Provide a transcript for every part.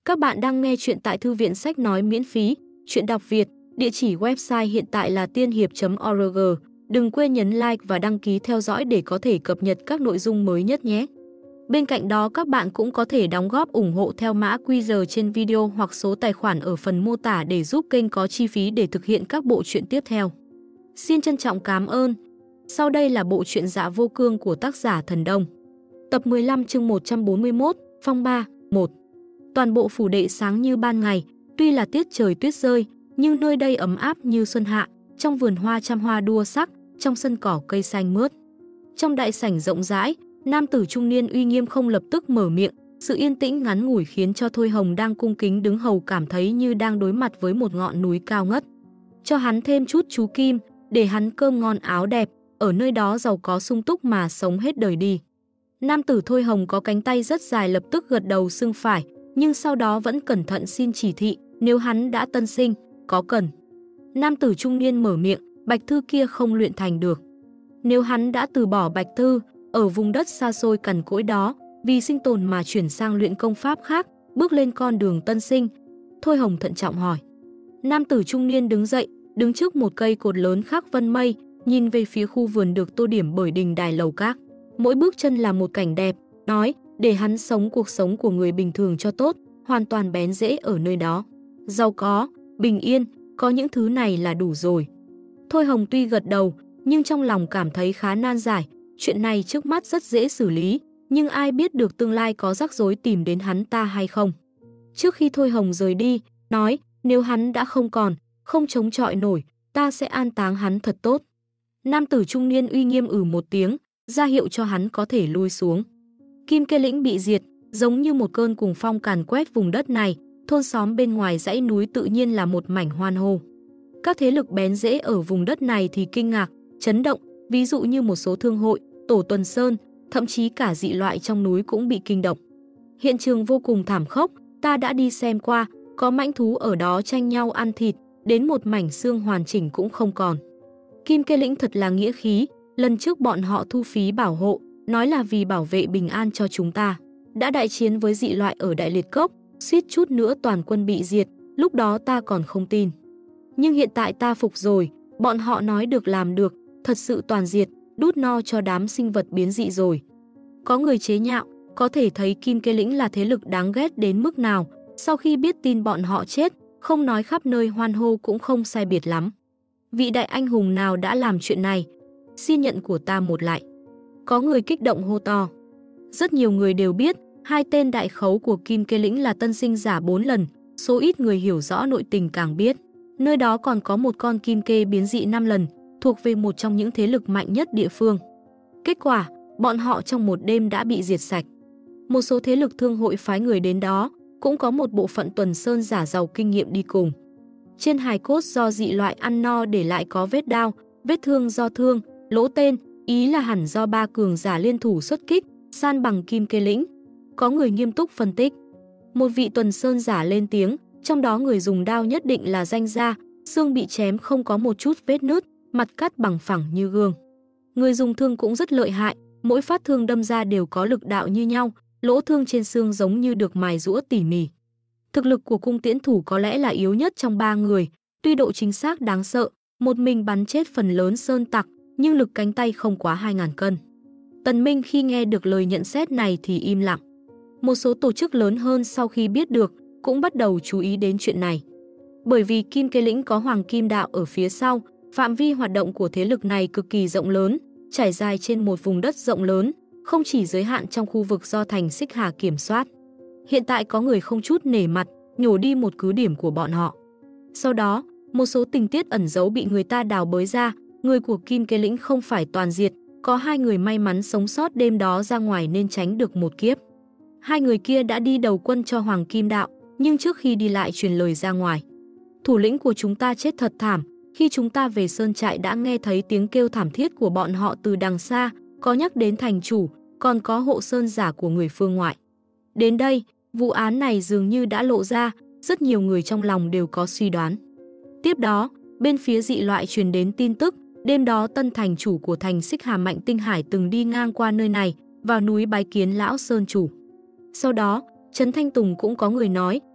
Các bạn đang nghe chuyện tại thư viện sách nói miễn phí, chuyện đọc Việt, địa chỉ website hiện tại là tiên hiệp.org. Đừng quên nhấn like và đăng ký theo dõi để có thể cập nhật các nội dung mới nhất nhé. Bên cạnh đó các bạn cũng có thể đóng góp ủng hộ theo mã QR trên video hoặc số tài khoản ở phần mô tả để giúp kênh có chi phí để thực hiện các bộ truyện tiếp theo. Xin trân trọng cảm ơn. Sau đây là bộ truyện Dạ Vô Cương của tác giả Thần Đông. Tập 15 chương 141, Phong Ba, 1. Toàn bộ phủ đệ sáng như ban ngày, tuy là tiết trời tuyết rơi, nhưng nơi đây ấm áp như xuân hạ, trong vườn hoa trăm hoa đua sắc, trong sân cỏ cây xanh mướt. Trong đại sảnh rộng rãi, nam tử trung niên uy nghiêm không lập tức mở miệng, sự yên tĩnh ngắn ngủi khiến cho Thôi Hồng đang cung kính đứng hầu cảm thấy như đang đối mặt với một ngọn núi cao ngất. Cho hắn thêm chút chú kim, để hắn cơm ngon áo đẹp, ở nơi đó giàu có sung túc mà sống hết đời đi. Nam tử Thôi Hồng có cánh tay rất dài lập tức gật đầu xưng phải, nhưng sau đó vẫn cẩn thận xin chỉ thị, nếu hắn đã tân sinh, có cần. Nam tử trung niên mở miệng, bạch thư kia không luyện thành được. Nếu hắn đã từ bỏ bạch thư, ở vùng đất xa xôi cằn cỗi đó, vì sinh tồn mà chuyển sang luyện công pháp khác, bước lên con đường tân sinh. Thôi Hồng thận trọng hỏi. Nam tử trung niên đứng dậy, đứng trước một cây cột lớn khắc vân mây, nhìn về phía khu vườn được tô điểm bởi đình đài lầu các. Mỗi bước chân là một cảnh đẹp, nói, để hắn sống cuộc sống của người bình thường cho tốt, hoàn toàn bén rễ ở nơi đó. Giàu có, bình yên, có những thứ này là đủ rồi. Thôi Hồng tuy gật đầu, nhưng trong lòng cảm thấy khá nan giải, chuyện này trước mắt rất dễ xử lý, nhưng ai biết được tương lai có rắc rối tìm đến hắn ta hay không. Trước khi Thôi Hồng rời đi, nói, nếu hắn đã không còn, không chống chọi nổi, ta sẽ an táng hắn thật tốt. Nam tử trung niên uy nghiêm một tiếng, ra hiệu cho hắn có thể lui xuống. Kim Kê Lĩnh bị diệt, giống như một cơn cuồng phong càn quét vùng đất này, thôn xóm bên ngoài dãy núi tự nhiên là một mảnh hoan hô. Các thế lực bén rễ ở vùng đất này thì kinh ngạc, chấn động, ví dụ như một số thương hội, tổ tuần sơn, thậm chí cả dị loại trong núi cũng bị kinh động. Hiện trường vô cùng thảm khốc, ta đã đi xem qua, có mãnh thú ở đó tranh nhau ăn thịt, đến một mảnh xương hoàn chỉnh cũng không còn. Kim Kê Lĩnh thật là nghĩa khí, lần trước bọn họ thu phí bảo hộ, nói là vì bảo vệ bình an cho chúng ta. Đã đại chiến với dị loại ở Đại Liệt Cốc, suýt chút nữa toàn quân bị diệt, lúc đó ta còn không tin. Nhưng hiện tại ta phục rồi, bọn họ nói được làm được, thật sự toàn diệt, đút no cho đám sinh vật biến dị rồi. Có người chế nhạo, có thể thấy Kim Kê Lĩnh là thế lực đáng ghét đến mức nào, sau khi biết tin bọn họ chết, không nói khắp nơi hoan hô cũng không sai biệt lắm. Vị đại anh hùng nào đã làm chuyện này? Xin nhận của ta một lại. Có người kích động hô to. Rất nhiều người đều biết, hai tên đại khấu của Kim Kê Lĩnh là tân sinh giả 4 lần, số ít người hiểu rõ nội tình càng biết. Nơi đó còn có một con kim kê biến dị 5 lần, thuộc về một trong những thế lực mạnh nhất địa phương. Kết quả, bọn họ trong một đêm đã bị diệt sạch. Một số thế lực thương hội phái người đến đó, cũng có một bộ phận tuần sơn giả giàu kinh nghiệm đi cùng. Trên hài cốt do dị loại ăn no để lại có vết đao, vết thương do thương, lỗ tên, ý là hẳn do ba cường giả liên thủ xuất kích, san bằng Kim Kê Lĩnh. Có người nghiêm túc phân tích. Một vị tuần sơn giả lên tiếng, trong đó người dùng đao nhất định là danh gia, xương bị chém không có một chút vết nứt, mặt cắt bằng phẳng như gương. Người dùng thương cũng rất lợi hại, mỗi phát thương đâm ra đều có lực đạo như nhau, lỗ thương trên xương giống như được mài giũa tỉ mỉ. Thực lực của cung tiễn thủ có lẽ là yếu nhất trong ba người, tuy độ chính xác đáng sợ, một mình bắn chết phần lớn sơn tặc, nhưng lực cánh tay không quá 2.000 cân. Tần Minh khi nghe được lời nhận xét này thì im lặng. Một số tổ chức lớn hơn sau khi biết được, cũng bắt đầu chú ý đến chuyện này. Bởi vì Kim Kê Lĩnh có Hoàng Kim Đạo ở phía sau, phạm vi hoạt động của thế lực này cực kỳ rộng lớn, trải dài trên một vùng đất rộng lớn, không chỉ giới hạn trong khu vực do thành Xích Hà kiểm soát. Hiện tại có người không chút nể mặt, nhổ đi một cứ điểm của bọn họ. Sau đó, một số tình tiết ẩn giấu bị người ta đào bới ra, người của Kim Kê Lĩnh không phải toàn diệt, có 2 người may mắn sống sót đêm đó ra ngoài nên tránh được một kiếp. 2 người kia đã đi đầu quân cho Hoàng Kim Đạo, nhưng trước khi đi lại truyền lời ra ngoài. Thủ lĩnh của chúng ta chết thật thảm, khi chúng ta về sơn trại đã nghe thấy tiếng kêu thảm thiết của bọn họ từ đằng xa, có nhắc đến thành chủ, còn có hộ sơn giả của người phương ngoại. Đến đây, vụ án này dường như đã lộ ra, rất nhiều người trong lòng đều có suy đoán. Tiếp đó, bên phía dị loại truyền đến tin tức, đêm đó tân thành chủ của thành Xích Hà Mạnh Tinh Hải từng đi ngang qua nơi này, vào núi bái kiến lão sơn chủ. Sau đó, Trấn Thanh Tùng cũng có người nói,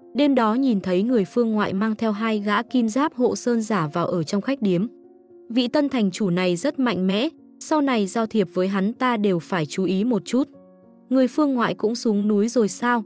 Đêm đó nhìn thấy người phương ngoại mang theo 2 gã kim giáp hộ sơn giả vào ở trong khách điếm. Vị tân thành chủ này rất mạnh mẽ, sau này giao thiệp với hắn ta đều phải chú ý một chút. Người phương ngoại cũng xuống núi rồi sao?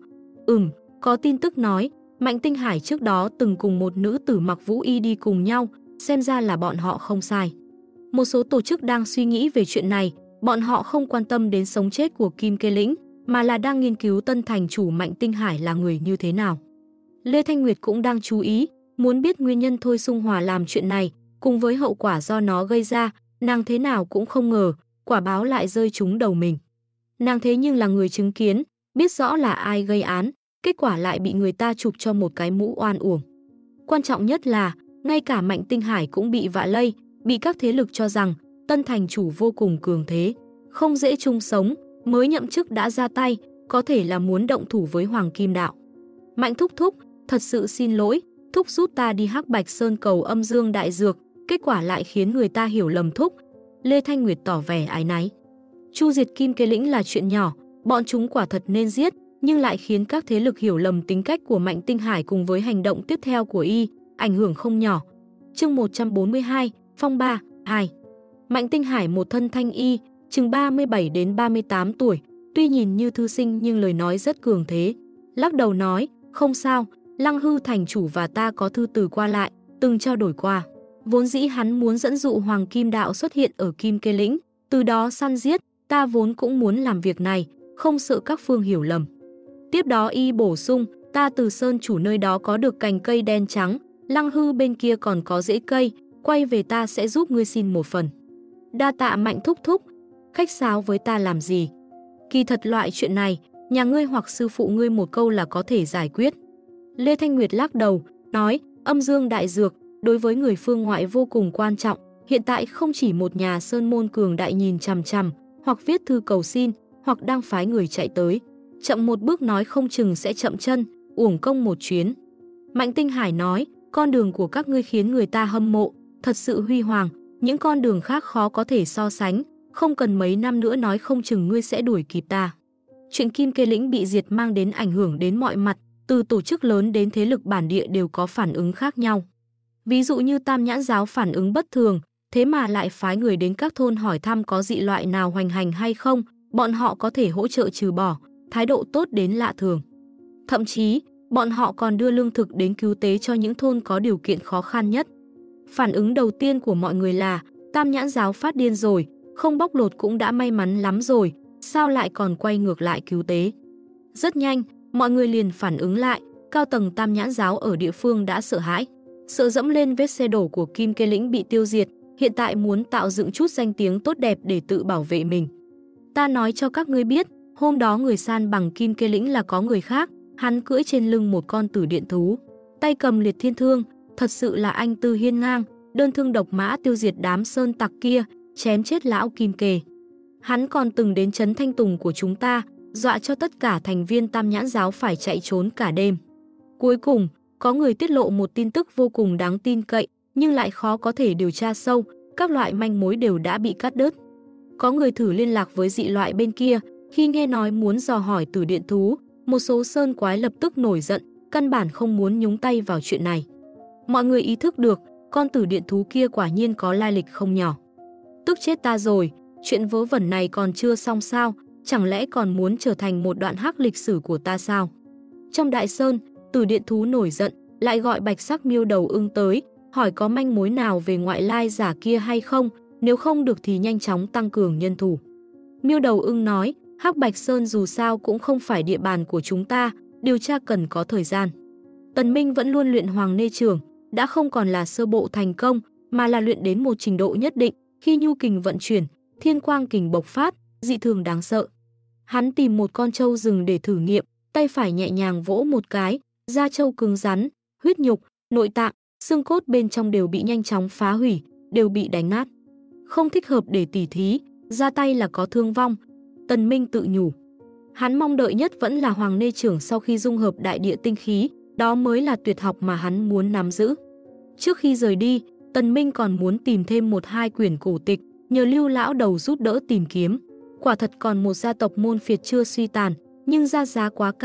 Có tin tức nói, Mạnh Tinh Hải trước đó từng cùng một nữ tử mặc vũ y đi cùng nhau, xem ra là bọn họ không sai. Một số tổ chức đang suy nghĩ về chuyện này, bọn họ không quan tâm đến sống chết của Kim Kê Lĩnh, mà là đang nghiên cứu tân thành chủ Mạnh Tinh Hải là người như thế nào. Lê Thanh Nguyệt cũng đang chú ý, muốn biết nguyên nhân Thôi Xung Hòa làm chuyện này, cùng với hậu quả do nó gây ra, nàng thế nào cũng không ngờ, quả báo lại rơi trúng đầu mình. Nàng thế nhưng là người chứng kiến, biết rõ là ai gây án, kết quả lại bị người ta chụp cho một cái mũ oan uổng. Quan trọng nhất là, ngay cả Mạnh Tinh Hải cũng bị vạ lây, bị các thế lực cho rằng tân thành chủ vô cùng cường thế, không dễ chung sống, mới nhậm chức đã ra tay, có thể là muốn động thủ với Hoàng Kim Đạo. Mạnh thúc thúc, thật sự xin lỗi, thúc giúp ta đi Hắc Bạch Sơn cầu âm dương đại dược, kết quả lại khiến người ta hiểu lầm thúc. Lê Thanh Nguyệt tỏ vẻ áy náy. Chu diệt Kim Kê Lĩnh là chuyện nhỏ, bọn chúng quả thật nên giết, nhưng lại khiến các thế lực hiểu lầm tính cách của Mạnh Tinh Hải cùng với hành động tiếp theo của y, ảnh hưởng không nhỏ. Chương 142, Phong Ba, 2. Mạnh Tinh Hải một thân thanh y, chừng 37 đến 38 tuổi, tuy nhìn như thư sinh nhưng lời nói rất cường thế. Lắc đầu nói, không sao, Lăng Hư thành chủ và ta có thư từ qua lại, từng trao đổi qua. Vốn dĩ hắn muốn dẫn dụ Hoàng Kim Đạo xuất hiện ở Kim Kê Lĩnh, từ đó săn giết, ta vốn cũng muốn làm việc này, không sợ các phương hiểu lầm. Tiếp đó y bổ sung, ta từ sơn chủ nơi đó có được cành cây đen trắng, Lăng Hư bên kia còn có rễ cây, quay về ta sẽ giúp ngươi xin một phần. Đa tạ Mạnh thúc thúc, khách sáo với ta làm gì? Kỳ thật loại chuyện này, nhà ngươi hoặc sư phụ ngươi một câu là có thể giải quyết. Lê Thanh Nguyệt lắc đầu, nói, âm dương đại dược, đối với người phương ngoại vô cùng quan trọng, hiện tại không chỉ một nhà sơn môn cường đại nhìn chằm chằm, hoặc viết thư cầu xin, hoặc đang phái người chạy tới. Chậm một bước nói không chừng sẽ chậm chân, uổng công một chuyến. Mạnh Tinh Hải nói, con đường của các ngươi khiến người ta hâm mộ, thật sự huy hoàng, những con đường khác khó có thể so sánh, không cần mấy năm nữa nói không chừng ngươi sẽ đuổi kịp ta. Chuyện Kim Kê Lĩnh bị diệt mang đến ảnh hưởng đến mọi mặt, từ tổ chức lớn đến thế lực bản địa đều có phản ứng khác nhau. Ví dụ như Tam Nhãn giáo phản ứng bất thường, thế mà lại phái người đến các thôn hỏi thăm có dị loại nào hoành hành hay không, bọn họ có thể hỗ trợ trừ bỏ, thái độ tốt đến lạ thường. Thậm chí, bọn họ còn đưa lương thực đến cứu tế cho những thôn có điều kiện khó khăn nhất. Phản ứng đầu tiên của mọi người là, Tam Nhãn giáo phát điên rồi, không bóc lột cũng đã may mắn lắm rồi, sao lại còn quay ngược lại cứu tế. Rất nhanh, mọi người liền phản ứng lại, cao tầng Tam Nhãn giáo ở địa phương đã sợ hãi. Sợ dẫm lên vết xe đổ của Kim Kê Lĩnh bị tiêu diệt, hiện tại muốn tạo dựng chút danh tiếng tốt đẹp để tự bảo vệ mình. Ta nói cho các ngươi biết, hôm đó người san bằng Kim Kê Lĩnh là có người khác, hắn cưỡi trên lưng một con tử điện thú, tay cầm liệt thiên thương, thật sự là anh tư hiên ngang, đơn thương độc mã tiêu diệt đám sơn tặc kia, chém chết lão Kim Kê. Hắn còn từng đến trấn Thanh Tùng của chúng ta, dọa cho tất cả thành viên Tam Nhãn giáo phải chạy trốn cả đêm. Cuối cùng, có người tiết lộ một tin tức vô cùng đáng tin cậy, nhưng lại khó có thể điều tra sâu, các loại manh mối đều đã bị cắt đứt. Có người thử liên lạc với dị loại bên kia, khi nghe nói muốn dò hỏi tử điện thú, một số sơn quái lập tức nổi giận, căn bản không muốn nhúng tay vào chuyện này. Mọi người ý thức được, con tử điện thú kia quả nhiên có lai lịch không nhỏ. Tức chết ta rồi, chuyện vớ vẩn này còn chưa xong sao, chẳng lẽ còn muốn trở thành một đoạn hắc lịch sử của ta sao? Trong đại sơn, tử điện thú nổi giận, lại gọi bạch sắc miêu đầu ưng tới, hỏi có manh mối nào về ngoại lai giả kia hay không, nếu không được thì nhanh chóng tăng cường nhân thủ. Miêu đầu ưng nói, Hắc Bạch Sơn dù sao cũng không phải địa bàn của chúng ta, điều tra cần có thời gian. Tần Minh vẫn luôn luyện Hoàng Nê Trường, đã không còn là sơ bộ thành công, mà là luyện đến một trình độ nhất định, khi nhu kình vận chuyển, thiên quang kình bộc phát, dị thường đáng sợ. Hắn tìm một con trâu rừng để thử nghiệm, tay phải nhẹ nhàng vỗ một cái, da trâu cứng rắn, huyết nhục, nội tạng, xương cốt bên trong đều bị nhanh chóng phá hủy, đều bị đánh nát. Không thích hợp để tỉ thí, ra tay là có thương vong. Tần Minh tự nhủ. Hắn mong đợi nhất vẫn là Hoàng Nê Trưởng sau khi dung hợp đại địa tinh khí, đó mới là tuyệt học mà hắn muốn nắm giữ. Trước khi rời đi, Tần Minh còn muốn tìm thêm 1-2 quyển cổ tịch, nhờ Lưu lão đầu giúp đỡ tìm kiếm. Quả thật còn một gia tộc môn phiệt chưa suy tàn, nhưng ra giá quá cao,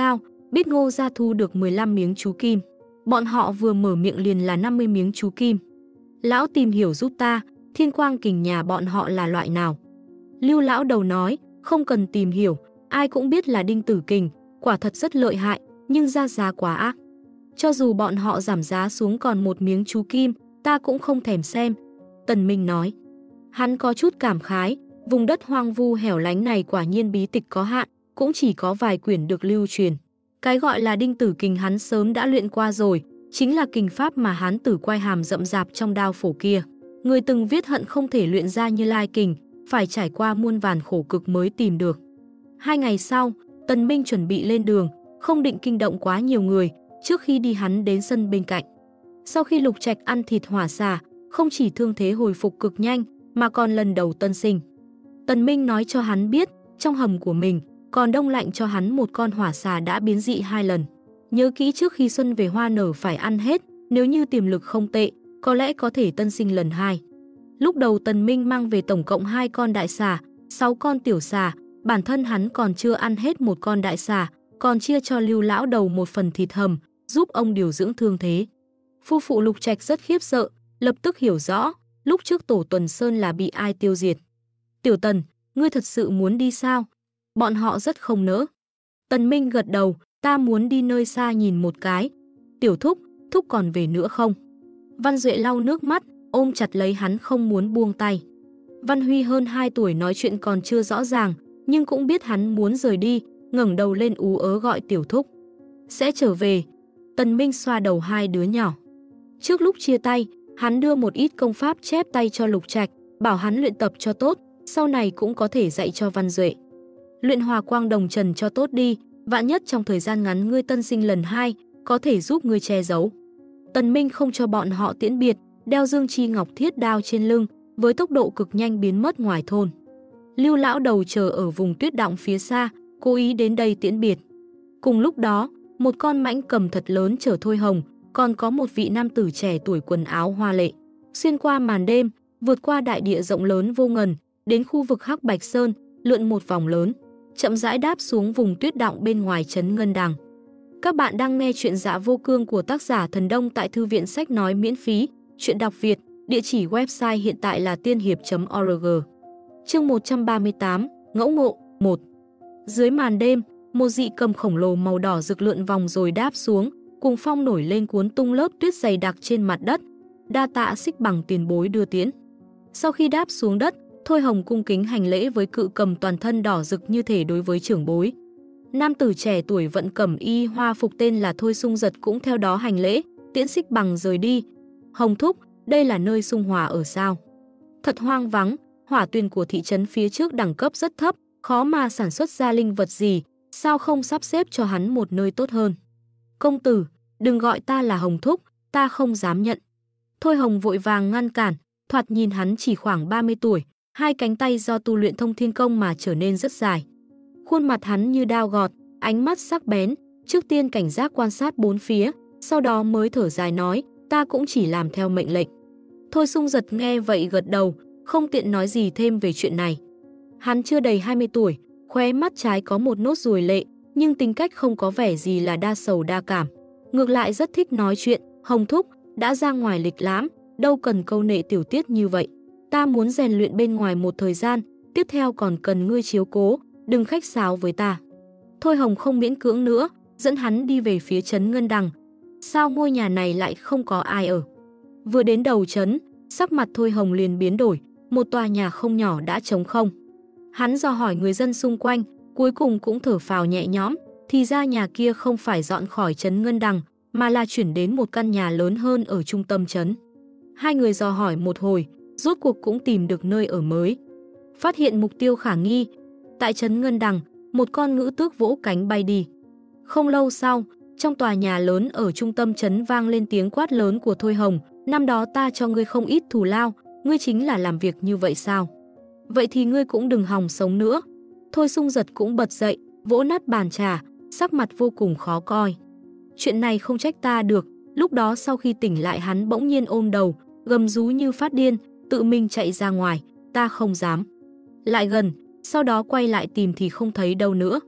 biết Ngô gia thu được 15 miếng chú kim. Bọn họ vừa mở miệng liền là 50 miếng chú kim. Lão tìm hiểu giúp ta, Thiên Quang Kình nhà bọn họ là loại nào? Lưu lão đầu nói, không cần tìm hiểu, ai cũng biết là Đinh Tử Kình, quả thật rất lợi hại, nhưng ra giá quá ác. Cho dù bọn họ giảm giá xuống còn một miếng chú kim, ta cũng không thèm xem. Tần Minh nói. Hắn có chút cảm khái, vùng đất hoang vu hẻo lánh này quả nhiên bí tịch có hạn, cũng chỉ có vài quyển được lưu truyền. Cái gọi là Đinh Tử Kình hắn sớm đã luyện qua rồi, chính là kình pháp mà Hán tử quay hàm rậm rạp trong đao phổ kia. Người từng viết hận không thể luyện ra Như Lai kình, phải trải qua muôn vàn khổ cực mới tìm được. 2 ngày sau, Tần Minh chuẩn bị lên đường, không định kinh động quá nhiều người, trước khi đi hắn đến sân bên cạnh. Sau khi Lục Trạch ăn thịt hỏa xà, không chỉ thương thế hồi phục cực nhanh, mà còn lần đầu tân sinh. Tần Minh nói cho hắn biết, trong hầm của mình, còn đông lạnh cho hắn một con hỏa xà đã biến dị 2 lần. Nhớ kỹ trước khi xuân về hoa nở phải ăn hết, nếu như tiềm lực không tệ, có lẽ có thể tân sinh lần 2. Lúc đầu Tần Minh mang về tổng cộng 2 con đại xà, 6 con tiểu xà, bản thân hắn còn chưa ăn hết một con đại xà, còn chia cho Lưu lão đầu một phần thịt hầm, giúp ông điều dưỡng thương thế. Phu phụ Lục Trạch rất khiếp sợ, lập tức hiểu rõ, lúc trước Tổ Tuần Sơn là bị ai tiêu diệt. Tiểu Tần, ngươi thật sự muốn đi sao? Bọn họ rất không nỡ. Tần Minh gật đầu, ta muốn đi nơi xa nhìn một cái. Tiểu Thúc, Thúc còn về nữa không? Văn Duệ lau nước mắt, ôm chặt lấy hắn không muốn buông tay. Văn Huy hơn 2 tuổi nói chuyện còn chưa rõ ràng, nhưng cũng biết hắn muốn rời đi, ngẩng đầu lên ú ớ gọi Tiểu Thúc. Sẽ trở về. Tần Minh xoa đầu 2 đứa nhỏ. Trước lúc chia tay, hắn đưa một ít công pháp chép tay cho Lục Trạch, bảo hắn luyện tập cho tốt, sau này cũng có thể dạy cho Văn Duệ. Luyện Hòa Quang Đồng Trần cho tốt đi, vạn nhất trong thời gian ngắn ngươi tân sinh lần 2, có thể giúp ngươi che giấu. Tần Minh không cho bọn họ tiễn biệt, đeo Dương Chi Ngọc thiết đao trên lưng, với tốc độ cực nhanh biến mất ngoài thôn. Lưu lão đầu chờ ở vùng tuyết động phía xa, cố ý đến đây tiễn biệt. Cùng lúc đó, một con mãnh cầm thật lớn chở Thôi Hồng, còn có một vị nam tử trẻ tuổi quần áo hoa lệ. Xuyên qua màn đêm, vượt qua đại địa rộng lớn vô ngần, đến khu vực Hắc Bạch Sơn, lượn một vòng lớn, chậm rãi đáp xuống vùng tuyết động bên ngoài trấn Ngân Đằng. Các bạn đang nghe chuyện Dạ Vô Cương của tác giả Thần Đông tại thư viện sách nói miễn phí, chuyện đọc Việt, địa chỉ website hiện tại là tiên hiệp.org. Chương 138, Ngẫu ngộ 1. Dưới màn đêm, một dị cầm khổng lồ màu đỏ rực lượn vòng rồi đáp xuống, cùng phong nổi lên cuốn tung lớp tuyết dày đặc trên mặt đất. Đa tạ Xích Bằng tiền bối đưa tiễn. Sau khi đáp xuống đất, Thôi Hồng cung kính hành lễ với cự cầm toàn thân đỏ rực như thể đối với trưởng bối. Nam tử trẻ tuổi vận cẩm y hoa phục tên là Thôi Sung Giật cũng theo đó hành lễ, tiễn Xích Bằng rời đi. Hồng thúc, đây là nơi Sung Hòa ở sao? Thật hoang vắng, hỏa tuyền của thị trấn phía trước đẳng cấp rất thấp, khó mà sản xuất ra linh vật gì, sao không sắp xếp cho hắn một nơi tốt hơn? Công tử, đừng gọi ta là Hồng thúc, ta không dám nhận. Thôi Hồng vội vàng ngăn cản, thoạt nhìn hắn chỉ khoảng 30 tuổi, 2 cánh tay do tu luyện thông thiên công mà trở nên rất dài. Khuôn mặt hắn như đao gọt, ánh mắt sắc bén, trước tiên cảnh giác quan sát bốn phía, sau đó mới thở dài nói, ta cũng chỉ làm theo mệnh lệnh. Thôi Sung Giật nghe vậy gật đầu, không tiện nói gì thêm về chuyện này. Hắn chưa đầy 20 tuổi, khóe mắt trái có một nốt ruồi lệ, nhưng tính cách không có vẻ gì là đa sầu đa cảm. Ngược lại rất thích nói chuyện, Hồng thúc, đã ra ngoài lịch lãm, đâu cần câu nệ tiểu tiết như vậy. Ta muốn rèn luyện bên ngoài một thời gian, tiếp theo còn cần ngươi chiếu cố, đừng khách sáo với ta. Thôi Hồng không miễn cưỡng nữa, dẫn hắn đi về phía trấn Ngân Đằng. Sao ngôi nhà này lại không có ai ở? Vừa đến đầu trấn, sắc mặt Thôi Hồng liền biến đổi, một tòa nhà không nhỏ đã trống không. Hắn dò hỏi người dân xung quanh, cuối cùng cũng thở phào nhẹ nhõm, thì ra nhà kia không phải dọn khỏi trấn Ngân Đằng, mà là chuyển đến một căn nhà lớn hơn ở trung tâm trấn. Hai người dò hỏi một hồi, rốt cuộc cũng tìm được nơi ở mới. Phát hiện mục tiêu khả nghi, tại trấn Ngân Đằng, một con ngữ tước vỗ cánh bay đi. Không lâu sau, trong tòa nhà lớn ở trung tâm trấn vang lên tiếng quát lớn của Thôi Hồng, năm đó ta cho ngươi không ít thù lao, ngươi chính là làm việc như vậy sao? Vậy thì ngươi cũng đừng hòng sống nữa. Thôi Sung Giật cũng bật dậy, vỗ nát bàn trà, sắc mặt vô cùng khó coi. Chuyện này không trách ta được, lúc đó sau khi tỉnh lại hắn bỗng nhiên ôm đầu, gầm rú như phát điên, tự mình chạy ra ngoài, ta không dám. Lại gần, sau đó quay lại tìm thì không thấy đâu nữa.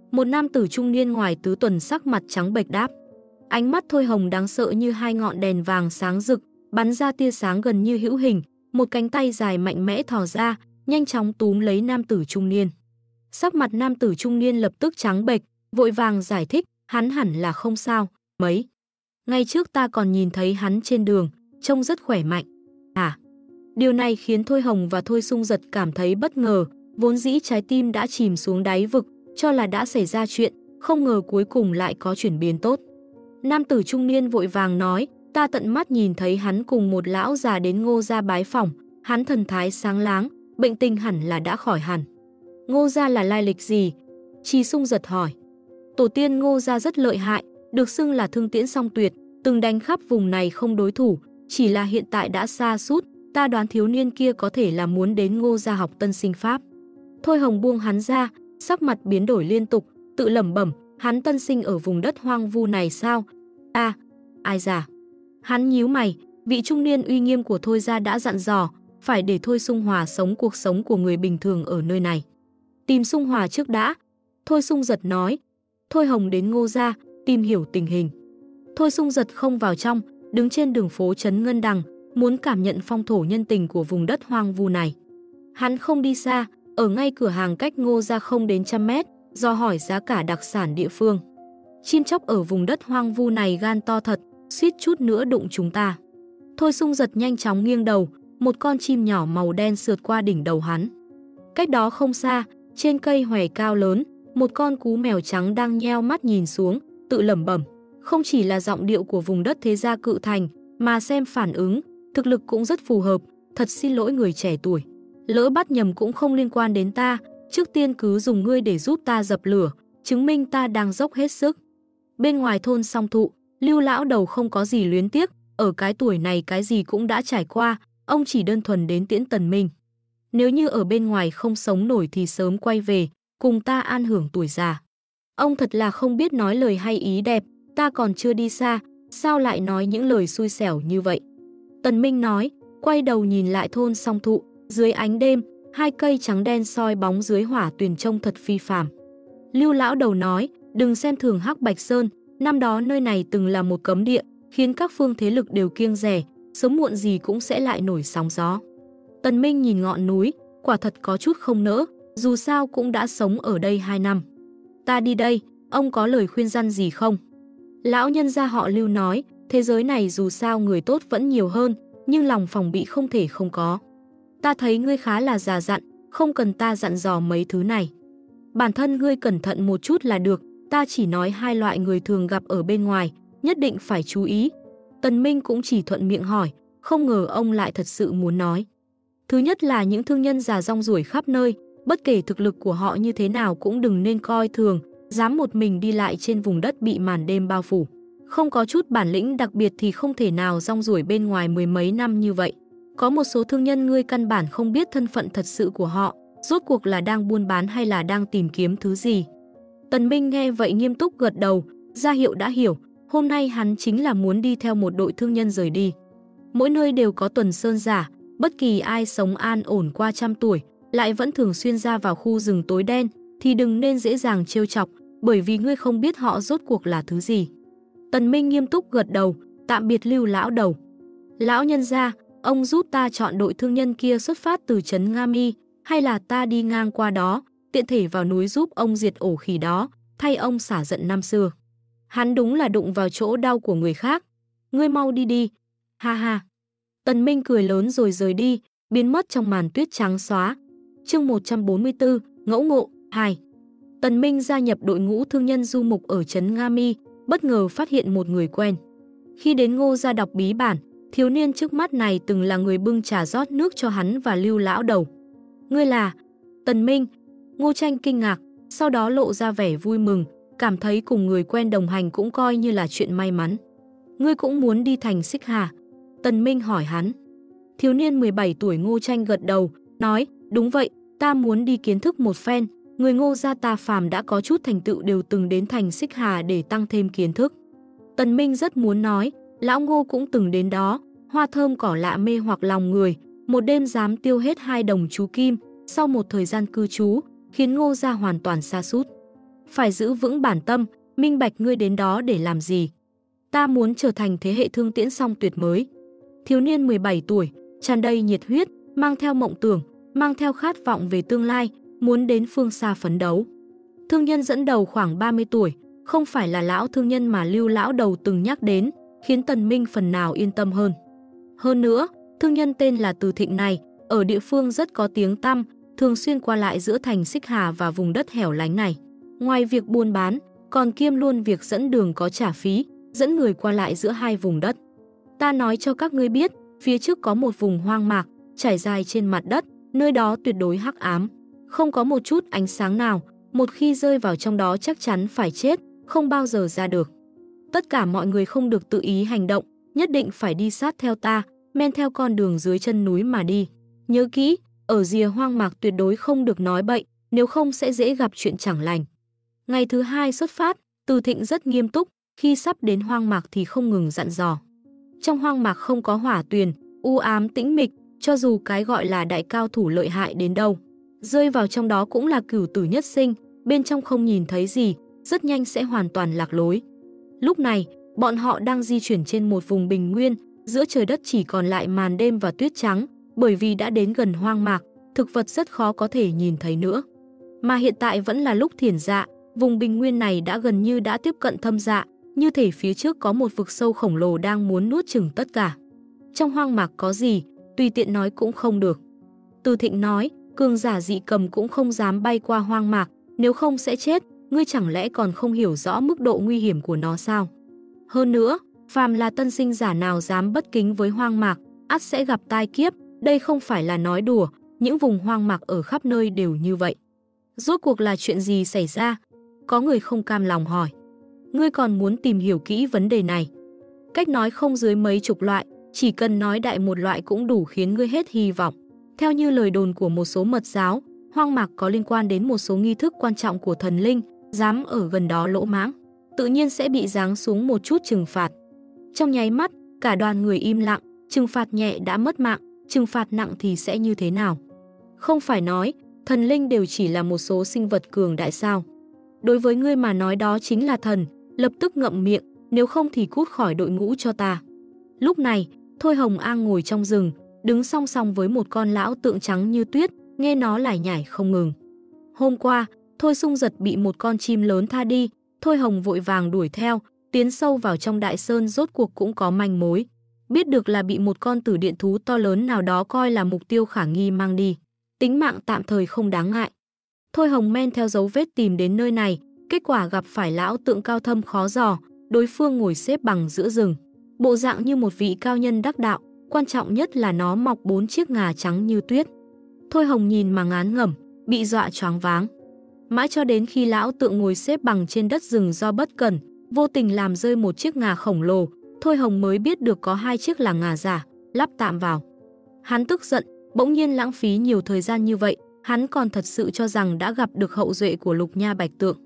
Một nam tử trung niên ngoài tứ tuần sắc mặt trắng bệch đáp. Ánh mắt Thôi Hồng đáng sợ như hai ngọn đèn vàng sáng rực, bắn ra tia sáng gần như hữu hình, một cánh tay dài mạnh mẽ thò ra, nhanh chóng túm lấy nam tử trung niên. Sắc mặt nam tử trung niên lập tức trắng bệch, vội vàng giải thích, hắn hẳn là không sao, mấy. Ngày trước ta còn nhìn thấy hắn trên đường, trông rất khỏe mạnh. Điều này khiến Thôi Hồng và Thôi Sung Giật cảm thấy bất ngờ, vốn dĩ trái tim đã chìm xuống đáy vực, cho là đã xảy ra chuyện, không ngờ cuối cùng lại có chuyển biến tốt. Nam tử trung niên vội vàng nói, ta tận mắt nhìn thấy hắn cùng một lão già đến Ngô gia bái phỏng, hắn thần thái sáng láng, bệnh tình hẳn là đã khỏi hẳn. Ngô gia là lai lịch gì? Chi Sung Giật hỏi. Tổ tiên Ngô gia rất lợi hại, được xưng là thương tiễn song tuyệt, từng đánh khắp vùng này không đối thủ, chỉ là hiện tại đã sa sút, ta đoán thiếu niên kia có thể là muốn đến Ngô gia học tân sinh pháp. Thôi Hồng buông hắn ra, sắc mặt biến đổi liên tục, tự lẩm bẩm, hắn tân sinh ở vùng đất hoang vu này sao? Ai già? Hắn nhíu mày, vị trung niên uy nghiêm của Thôi gia đã dặn dò, phải để Thôi Sung Hòa sống cuộc sống của người bình thường ở nơi này. Tìm Sung Hòa trước đã. Thôi Sung Giật nói. Thôi Hồng đến Ngô gia, tìm hiểu tình hình. Thôi Sung Giật không vào trong, đứng trên đường phố Trấn Ngân Đằng, muốn cảm nhận phong thổ nhân tình của vùng đất hoang vu này. Hắn không đi xa, ở ngay cửa hàng cách Ngô gia không đến 100 mét, do hỏi giá cả đặc sản địa phương. Chim chóc ở vùng đất hoang vu này gan to thật, suýt chút nữa đụng chúng ta. Thôi Sung Giật nhanh chóng nghiêng đầu, một con chim nhỏ màu đen sượt qua đỉnh đầu hắn. Cách đó không xa, trên cây hòe cao lớn, một con cú mèo trắng đang nheo mắt nhìn xuống, tự lẩm bẩm. Không chỉ là giọng điệu của vùng đất thế gia Cự Thành, mà xem phản ứng, thực lực cũng rất phù hợp, thật xin lỗi người trẻ tuổi. Lỡ bắt nhầm cũng không liên quan đến ta, trước tiên cứ dùng ngươi để giúp ta dập lửa, chứng minh ta đang dốc hết sức. Bên ngoài thôn Song Thụ, Lưu lão đầu không có gì luyến tiếc, ở cái tuổi này cái gì cũng đã trải qua, ông chỉ đơn thuần đến tiễn Tần Minh. Nếu như ở bên ngoài không sống nổi thì sớm quay về, cùng ta an hưởng tuổi già. Ông thật là không biết nói lời hay ý đẹp, ta còn chưa đi xa, sao lại nói những lời xui xẻo như vậy? Tần Minh nói, quay đầu nhìn lại thôn Song Thụ, dưới ánh đêm, hai cây trắng đen soi bóng dưới hỏa tuyền trông thật phi phàm. Lưu lão đầu nói, đừng xem thường Hắc Bạch Sơn, năm đó nơi này từng là một cấm địa, khiến các phương thế lực đều kiêng dè, sớm muộn gì cũng sẽ lại nổi sóng gió. Tần Minh nhìn ngọn núi, quả thật có chút không nỡ, dù sao cũng đã sống ở đây 2 năm. Ta đi đây, ông có lời khuyên răn gì không? Lão nhân gia họ Lưu nói, thế giới này dù sao người tốt vẫn nhiều hơn, nhưng lòng phòng bị không thể không có. Ta thấy ngươi khá là già dặn, không cần ta dặn dò mấy thứ này. Bản thân ngươi cẩn thận một chút là được, ta chỉ nói 2 loại người thường gặp ở bên ngoài, nhất định phải chú ý. Tần Minh cũng chỉ thuận miệng hỏi, không ngờ ông lại thật sự muốn nói. Thứ nhất là những thương nhân già rong ruổi khắp nơi, bất kể thực lực của họ như thế nào cũng đừng nên coi thường, dám một mình đi lại trên vùng đất bị màn đêm bao phủ. Không có chút bản lĩnh đặc biệt thì không thể nào rong ruổi bên ngoài 10 mấy năm như vậy. Có một số thương nhân ngươi căn bản không biết thân phận thật sự của họ, rốt cuộc là đang buôn bán hay là đang tìm kiếm thứ gì. Tần Minh nghe vậy nghiêm túc gật đầu, ra hiệu đã hiểu, hôm nay hắn chính là muốn đi theo một đội thương nhân rời đi. Mỗi nơi đều có tuần sơn giả, bất kỳ ai sống an ổn qua 100 tuổi, lại vẫn thường xuyên ra vào khu rừng tối đen, thì đừng nên dễ dàng trêu chọc, bởi vì ngươi không biết họ rốt cuộc là thứ gì. Tần Minh nghiêm túc gật đầu, tạm biệt Lưu lão đầu. Lão nhân gia, ông giúp ta chọn đội thương nhân kia xuất phát từ trấn Nga Mi, hay là ta đi ngang qua đó, tiện thể vào núi giúp ông diệt ổ khỉ đó, thay ông xả giận năm xưa. Hắn đúng là đụng vào chỗ đau của người khác. Ngươi mau đi đi. Ha ha. Tần Minh cười lớn rồi rời đi, biến mất trong màn tuyết trắng xóa. Chương 144, Ngẫu ngộ 2. Tần Minh gia nhập đội ngũ thương nhân du mục ở trấn Nga Mi, bất ngờ phát hiện một người quen. Khi đến Ngô gia đọc bí bản, thiếu niên trước mắt này từng là người bưng trà rót nước cho hắn và Lưu lão đầu. Ngươi là? Tần Minh. Ngô Tranh kinh ngạc, sau đó lộ ra vẻ vui mừng, cảm thấy cùng người quen đồng hành cũng coi như là chuyện may mắn. Ngươi cũng muốn đi thành Xích Hà? Tần Minh hỏi hắn. Thiếu niên 17 tuổi Ngô Tranh gật đầu, nói, đúng vậy, ta muốn đi kiến thức một phen, người Ngô gia ta phàm đã có chút thành tựu đều từng đến thành Xích Hà để tăng thêm kiến thức. Tần Minh rất muốn nói, lão Ngô cũng từng đến đó, hoa thơm cỏ lạ mê hoặc lòng người, một đêm dám tiêu hết 2 đồng chú kim, sau một thời gian cư trú, khiến Ngô gia hoàn toàn sa sút. Phải giữ vững bản tâm, minh bạch ngươi đến đó để làm gì. Ta muốn trở thành thế hệ Thương Tiễn song tuyệt mới. Thiếu niên 17 tuổi, tràn đầy nhiệt huyết, mang theo mộng tưởng, mang theo khát vọng về tương lai, muốn đến phương xa phấn đấu. Thương nhân dẫn đầu khoảng 30 tuổi, không phải là lão thương nhân mà Lưu lão đầu từng nhắc đến, khiến Tần Minh phần nào yên tâm hơn. Hơn nữa, thương nhân tên là Từ Thịnh này, ở địa phương rất có tiếng tăm, thường xuyên qua lại giữa thành Xích Hà và vùng đất hẻo lánh này. Ngoài việc buôn bán, còn kiêm luôn việc dẫn đường có trả phí, dẫn người qua lại giữa hai vùng đất. Ta nói cho các ngươi biết, phía trước có một vùng hoang mạc, trải dài trên mặt đất, nơi đó tuyệt đối hắc ám, không có một chút ánh sáng nào, một khi rơi vào trong đó chắc chắn phải chết, không bao giờ ra được. Tất cả mọi người không được tự ý hành động, nhất định phải đi sát theo ta, men theo con đường dưới chân núi mà đi. Nhớ kỹ, ở rìa hoang mạc tuyệt đối không được nói bậy, nếu không sẽ dễ gặp chuyện chẳng lành. Ngày thứ hai xuất phát, Từ Thịnh rất nghiêm túc, khi sắp đến hoang mạc thì không ngừng dặn dò. Trong hoang mạc không có hỏa tuyền, u ám tĩnh mịch, cho dù cái gọi là đại cao thủ lợi hại đến đâu, rơi vào trong đó cũng là cửu tử nhất sinh, bên trong không nhìn thấy gì, rất nhanh sẽ hoàn toàn lạc lối. Lúc này, bọn họ đang di chuyển trên một vùng bình nguyên, giữa trời đất chỉ còn lại màn đêm và tuyết trắng, bởi vì đã đến gần hoang mạc, thực vật rất khó có thể nhìn thấy nữa. Mà hiện tại vẫn là lúc thiển dạ, vùng bình nguyên này đã gần như đã tiếp cận thâm dạ, như thể phía trước có một vực sâu khổng lồ đang muốn nuốt chửng tất cả. Trong hoang mạc có gì, tùy tiện nói cũng không được. Từ Thịnh nói, cường giả dị cầm cũng không dám bay qua hoang mạc, nếu không sẽ chết, ngươi chẳng lẽ còn không hiểu rõ mức độ nguy hiểm của nó sao? Hơn nữa, phàm là tân sinh giả nào dám bất kính với hoang mạc, ắt sẽ gặp tai kiếp, đây không phải là nói đùa, những vùng hoang mạc ở khắp nơi đều như vậy. Rốt cuộc là chuyện gì xảy ra? Có người không cam lòng hỏi. Ngươi còn muốn tìm hiểu kỹ vấn đề này? Cách nói không dưới mấy chục loại, chỉ cần nói đại một loại cũng đủ khiến ngươi hết hy vọng. Theo như lời đồn của một số mật giáo, hoang mạc có liên quan đến một số nghi thức quan trọng của thần linh, dám ở gần đó lỗ mãng, tự nhiên sẽ bị giáng xuống một chút trừng phạt. Trong nháy mắt, cả đoàn người im lặng, trừng phạt nhẹ đã mất mạng, trừng phạt nặng thì sẽ như thế nào? Không phải nói, thần linh đều chỉ là một số sinh vật cường đại sao? Đối với ngươi mà nói đó chính là thần, lập tức ngậm miệng, nếu không thì cút khỏi đội ngũ cho ta. Lúc này, Thôi Hồng An ngồi trong rừng, đứng song song với một con lão tượng trắng như tuyết, nghe nó lải nhải không ngừng. Hôm qua, Thôi Sung Giật bị một con chim lớn tha đi, Thôi Hồng vội vàng đuổi theo, tiến sâu vào trong đại sơn rốt cuộc cũng có manh mối. Biết được là bị một con tử điện thú to lớn nào đó coi là mục tiêu khả nghi mang đi. Tính mạng tạm thời không đáng ngại. Thôi Hồng men theo dấu vết tìm đến nơi này, kết quả gặp phải lão tượng cao thâm khó dò, đối phương ngồi xếp bằng giữa rừng. Bộ dạng như một vị cao nhân đắc đạo, quan trọng nhất là nó mọc 4 chiếc ngà trắng như tuyết. Thôi Hồng nhìn mà ngán ngẩm, bị dọa choáng váng. Mãi cho đến khi lão tượng ngồi xếp bằng trên đất rừng do bất cẩn, vô tình làm rơi một chiếc ngà khổng lồ, Thôi Hồng mới biết được có 2 chiếc là ngà giả, lắp tạm vào. Hắn tức giận, bỗng nhiên lãng phí nhiều thời gian như vậy, hắn còn thật sự cho rằng đã gặp được hậu duệ của Lục Nha Bạch Tượng.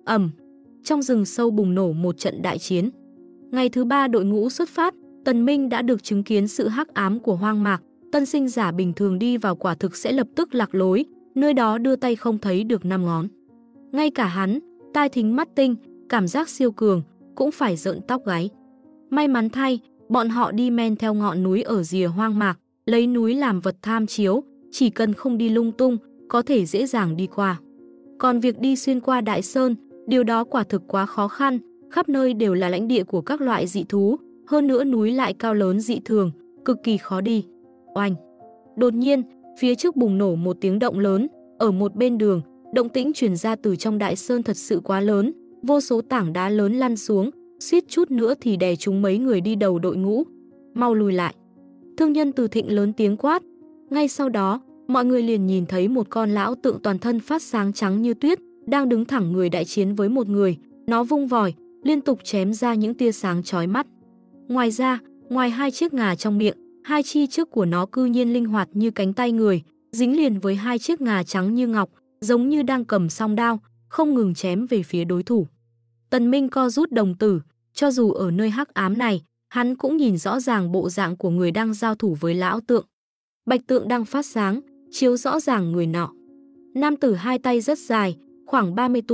Trong rừng sâu bùng nổ một trận đại chiến. Ngày thứ 3 đội ngũ xuất phát, Tần Minh đã được chứng kiến sự hắc ám của hoang mạc, tân sinh giả bình thường đi vào quả thực sẽ lập tức lạc lối, nơi đó đưa tay không thấy được 5 ngón. Ngay cả hắn, tai thính mắt tinh, cảm giác siêu cường, cũng phải rợn tóc gáy. May mắn thay, bọn họ đi men theo ngọn núi ở rìa hoang mạc, lấy núi làm vật tham chiếu, chỉ cần không đi lung tung, có thể dễ dàng đi qua. Còn việc đi xuyên qua đại sơn, điều đó quả thực quá khó khăn, khắp nơi đều là lãnh địa của các loại dị thú, hơn nữa núi lại cao lớn dị thường, cực kỳ khó đi. Oanh! Đột nhiên, phía trước bùng nổ một tiếng động lớn, ở một bên đường, động tĩnh truyền ra từ trong đại sơn thật sự quá lớn, vô số tảng đá lớn lăn xuống, suýt chút nữa thì đè trúng mấy người đi đầu đội ngũ. Mau lùi lại! Thương nhân Từ Thịnh lớn tiếng quát. Ngay sau đó, mọi người liền nhìn thấy một con lão tượng toàn thân phát sáng trắng như tuyết, đang đứng thẳng người đại chiến với một người, nó vung vòi, liên tục chém ra những tia sáng chói mắt. Ngoài ra, ngoài 2 chiếc ngà trong miệng, 2 chi trước của nó cư nhiên linh hoạt như cánh tay người, dính liền với 2 chiếc ngà trắng như ngọc, giống như đang cầm song đao, không ngừng chém về phía đối thủ. Tần Minh co rút đồng tử, cho dù ở nơi hắc ám này, hắn cũng nhìn rõ ràng bộ dạng của người đang giao thủ với lão tượng. Bạch tượng đang phát sáng, chiếu rõ ràng người nọ. Nam tử 2 tay rất dài, khoảng 30 tuổi,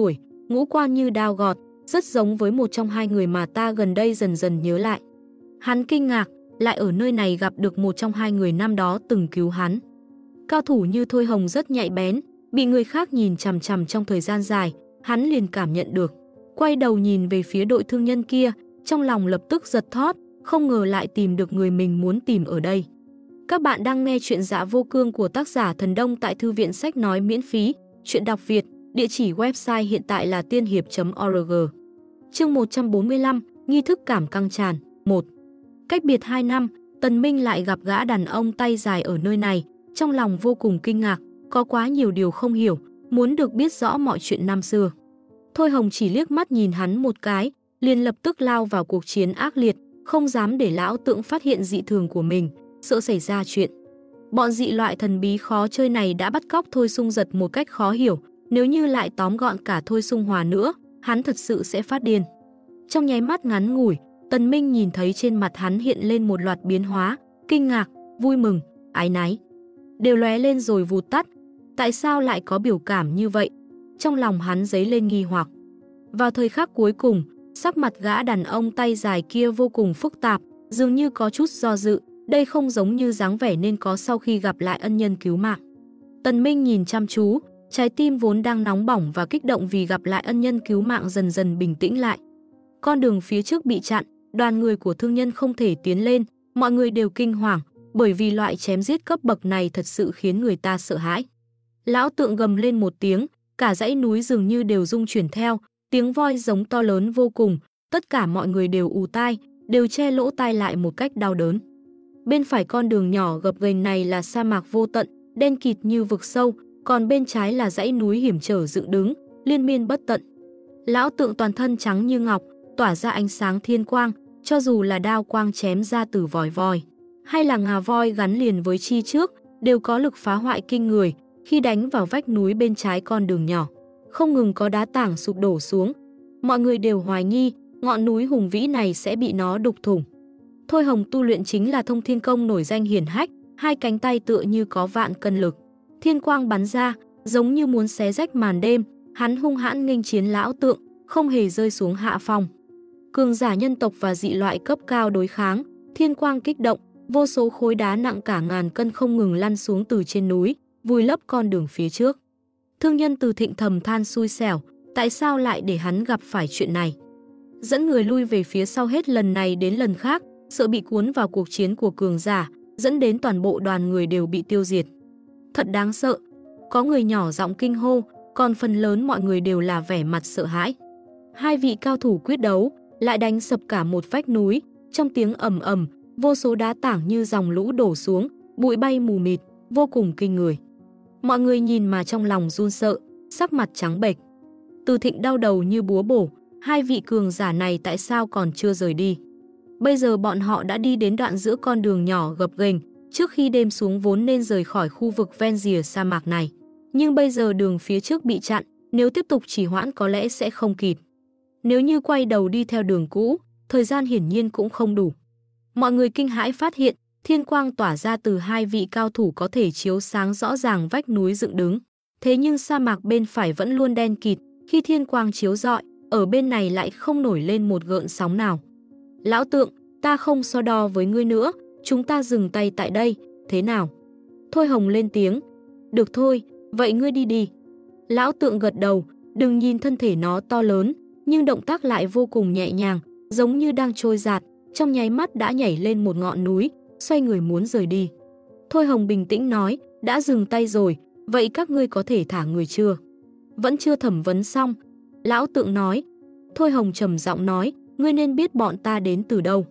ngũ quan như đao gọt, rất giống với một trong hai người mà ta gần đây dần dần nhớ lại. Hắn kinh ngạc, lại ở nơi này gặp được một trong hai người năm đó từng cứu hắn. Cao thủ như Thôi Hồng rất nhạy bén, bị người khác nhìn chằm chằm trong thời gian dài, hắn liền cảm nhận được. Quay đầu nhìn về phía đội thương nhân kia, trong lòng lập tức giật thót, không ngờ lại tìm được người mình muốn tìm ở đây. Các bạn đang nghe chuyện Dạ Vô Cương của tác giả Thần Đông tại Thư viện Sách Nói miễn phí, chuyện đọc Việt, địa chỉ website hiện tại là tiên hiệp.org. Chương 145, nghi thức cảm căng tràn, 1. Cách biệt 2 năm, Tần Minh lại gặp gã đàn ông tay dài ở nơi này, trong lòng vô cùng kinh ngạc, có quá nhiều điều không hiểu, muốn được biết rõ mọi chuyện năm xưa. Thôi Hồng chỉ liếc mắt nhìn hắn một cái, liền lập tức lao vào cuộc chiến ác liệt, không dám để lão Tượng phát hiện dị thường của mình, sợ xảy ra chuyện. Bọn dị loại thần bí khó chơi này đã bắt cóc Thôi Xung Giật một cách khó hiểu, nếu như lại tóm gọn cả Thôi Xung Hòa nữa, hắn thật sự sẽ phát điên. Trong nháy mắt ngắn ngủi, Tần Minh nhìn thấy trên mặt hắn hiện lên một loạt biến hóa, kinh ngạc, vui mừng, áy náy. Đều lóe lên rồi vụt tắt. Tại sao lại có biểu cảm như vậy? Trong lòng hắn dấy lên nghi hoặc. Vào thời khắc cuối cùng, sắc mặt gã đàn ông tay dài kia vô cùng phức tạp, dường như có chút do dự, đây không giống như dáng vẻ nên có sau khi gặp lại ân nhân cứu mạng. Tần Minh nhìn chăm chú, trái tim vốn đang nóng bỏng và kích động vì gặp lại ân nhân cứu mạng dần dần bình tĩnh lại. Con đường phía trước bị chặn, đoàn người của thương nhân không thể tiến lên, mọi người đều kinh hoàng, bởi vì loại chém giết cấp bậc này thật sự khiến người ta sợ hãi. Lão Tượng gầm lên một tiếng, cả dãy núi dường như đều rung chuyển theo, tiếng voi giống to lớn vô cùng, tất cả mọi người đều ù tai, đều che lỗ tai lại một cách đau đớn. Bên phải con đường nhỏ gập ghềnh này là sa mạc vô tận, đen kịt như vực sâu, còn bên trái là dãy núi hiểm trở dựng đứng, liên miên bất tận. Lão Tượng toàn thân trắng như ngọc, tỏa ra ánh sáng thiên quang, cho dù là đao quang chém ra từ vòi voi, hay là ngà voi gắn liền với chi trước, đều có lực phá hoại kinh người, khi đánh vào vách núi bên trái con đường nhỏ. Không ngừng có đá tảng sụp đổ xuống, mọi người đều hoài nghi, ngọn núi hùng vĩ này sẽ bị nó đục thủng. Thôi Hồng tu luyện chính là Thông Thiên Công nổi danh hiển hách, hai cánh tay tựa như có vạn cân lực. Thiên quang bắn ra, giống như muốn xé rách màn đêm, hắn hung hãn nghênh chiến Lão Tượng, không hề rơi xuống hạ phong. Cường giả nhân tộc và dị loại cấp cao đối kháng, thiên quang kích động, vô số khối đá nặng cả ngàn cân không ngừng lăn xuống từ trên núi, vùi lấp con đường phía trước. Thương nhân Từ Thịnh thầm than xui xẻo, tại sao lại để hắn gặp phải chuyện này. Dẫn người lui về phía sau hết lần này đến lần khác, sợ bị cuốn vào cuộc chiến của cường giả, dẫn đến toàn bộ đoàn người đều bị tiêu diệt. Thật đáng sợ, có người nhỏ giọng kinh hô, còn phần lớn mọi người đều là vẻ mặt sợ hãi. Hai vị cao thủ quyết đấu, lại đánh sập cả một vách núi, trong tiếng ầm ầm, vô số đá tảng như dòng lũ đổ xuống, bụi bay mù mịt, vô cùng kinh người. Mọi người nhìn mà trong lòng run sợ, sắc mặt trắng bệch. Từ Thịnh đau đầu như búa bổ, hai vị cường giả này tại sao còn chưa rời đi? Bây giờ bọn họ đã đi đến đoạn giữa con đường nhỏ gập ghềnh, trước khi đêm xuống vốn nên rời khỏi khu vực ven rìa sa mạc này. Nhưng bây giờ đường phía trước bị chặn, nếu tiếp tục trì hoãn có lẽ sẽ không kịp. Nếu như quay đầu đi theo đường cũ, thời gian hiển nhiên cũng không đủ. Mọi người kinh hãi phát hiện, thiên quang tỏa ra từ hai vị cao thủ có thể chiếu sáng rõ ràng vách núi dựng đứng. Thế nhưng sa mạc bên phải vẫn luôn đen kịt, khi thiên quang chiếu rọi, ở bên này lại không nổi lên một gợn sóng nào. Lão Tượng, ta không so đo với ngươi nữa, chúng ta dừng tay tại đây, thế nào? Thôi Hồng lên tiếng. Được thôi, vậy ngươi đi đi. Lão Tượng gật đầu, đừng nhìn thân thể nó to lớn, nhưng động tác lại vô cùng nhẹ nhàng, giống như đang trôi dạt, trong nháy mắt đã nhảy lên một ngọn núi, xoay người muốn rời đi. Thôi Hồng bình tĩnh nói, đã dừng tay rồi, vậy các ngươi có thể thả người chưa? Vẫn chưa thẩm vấn xong. Lão Tượng nói. Thôi Hồng trầm giọng nói, ngươi nên biết bọn ta đến từ đâu.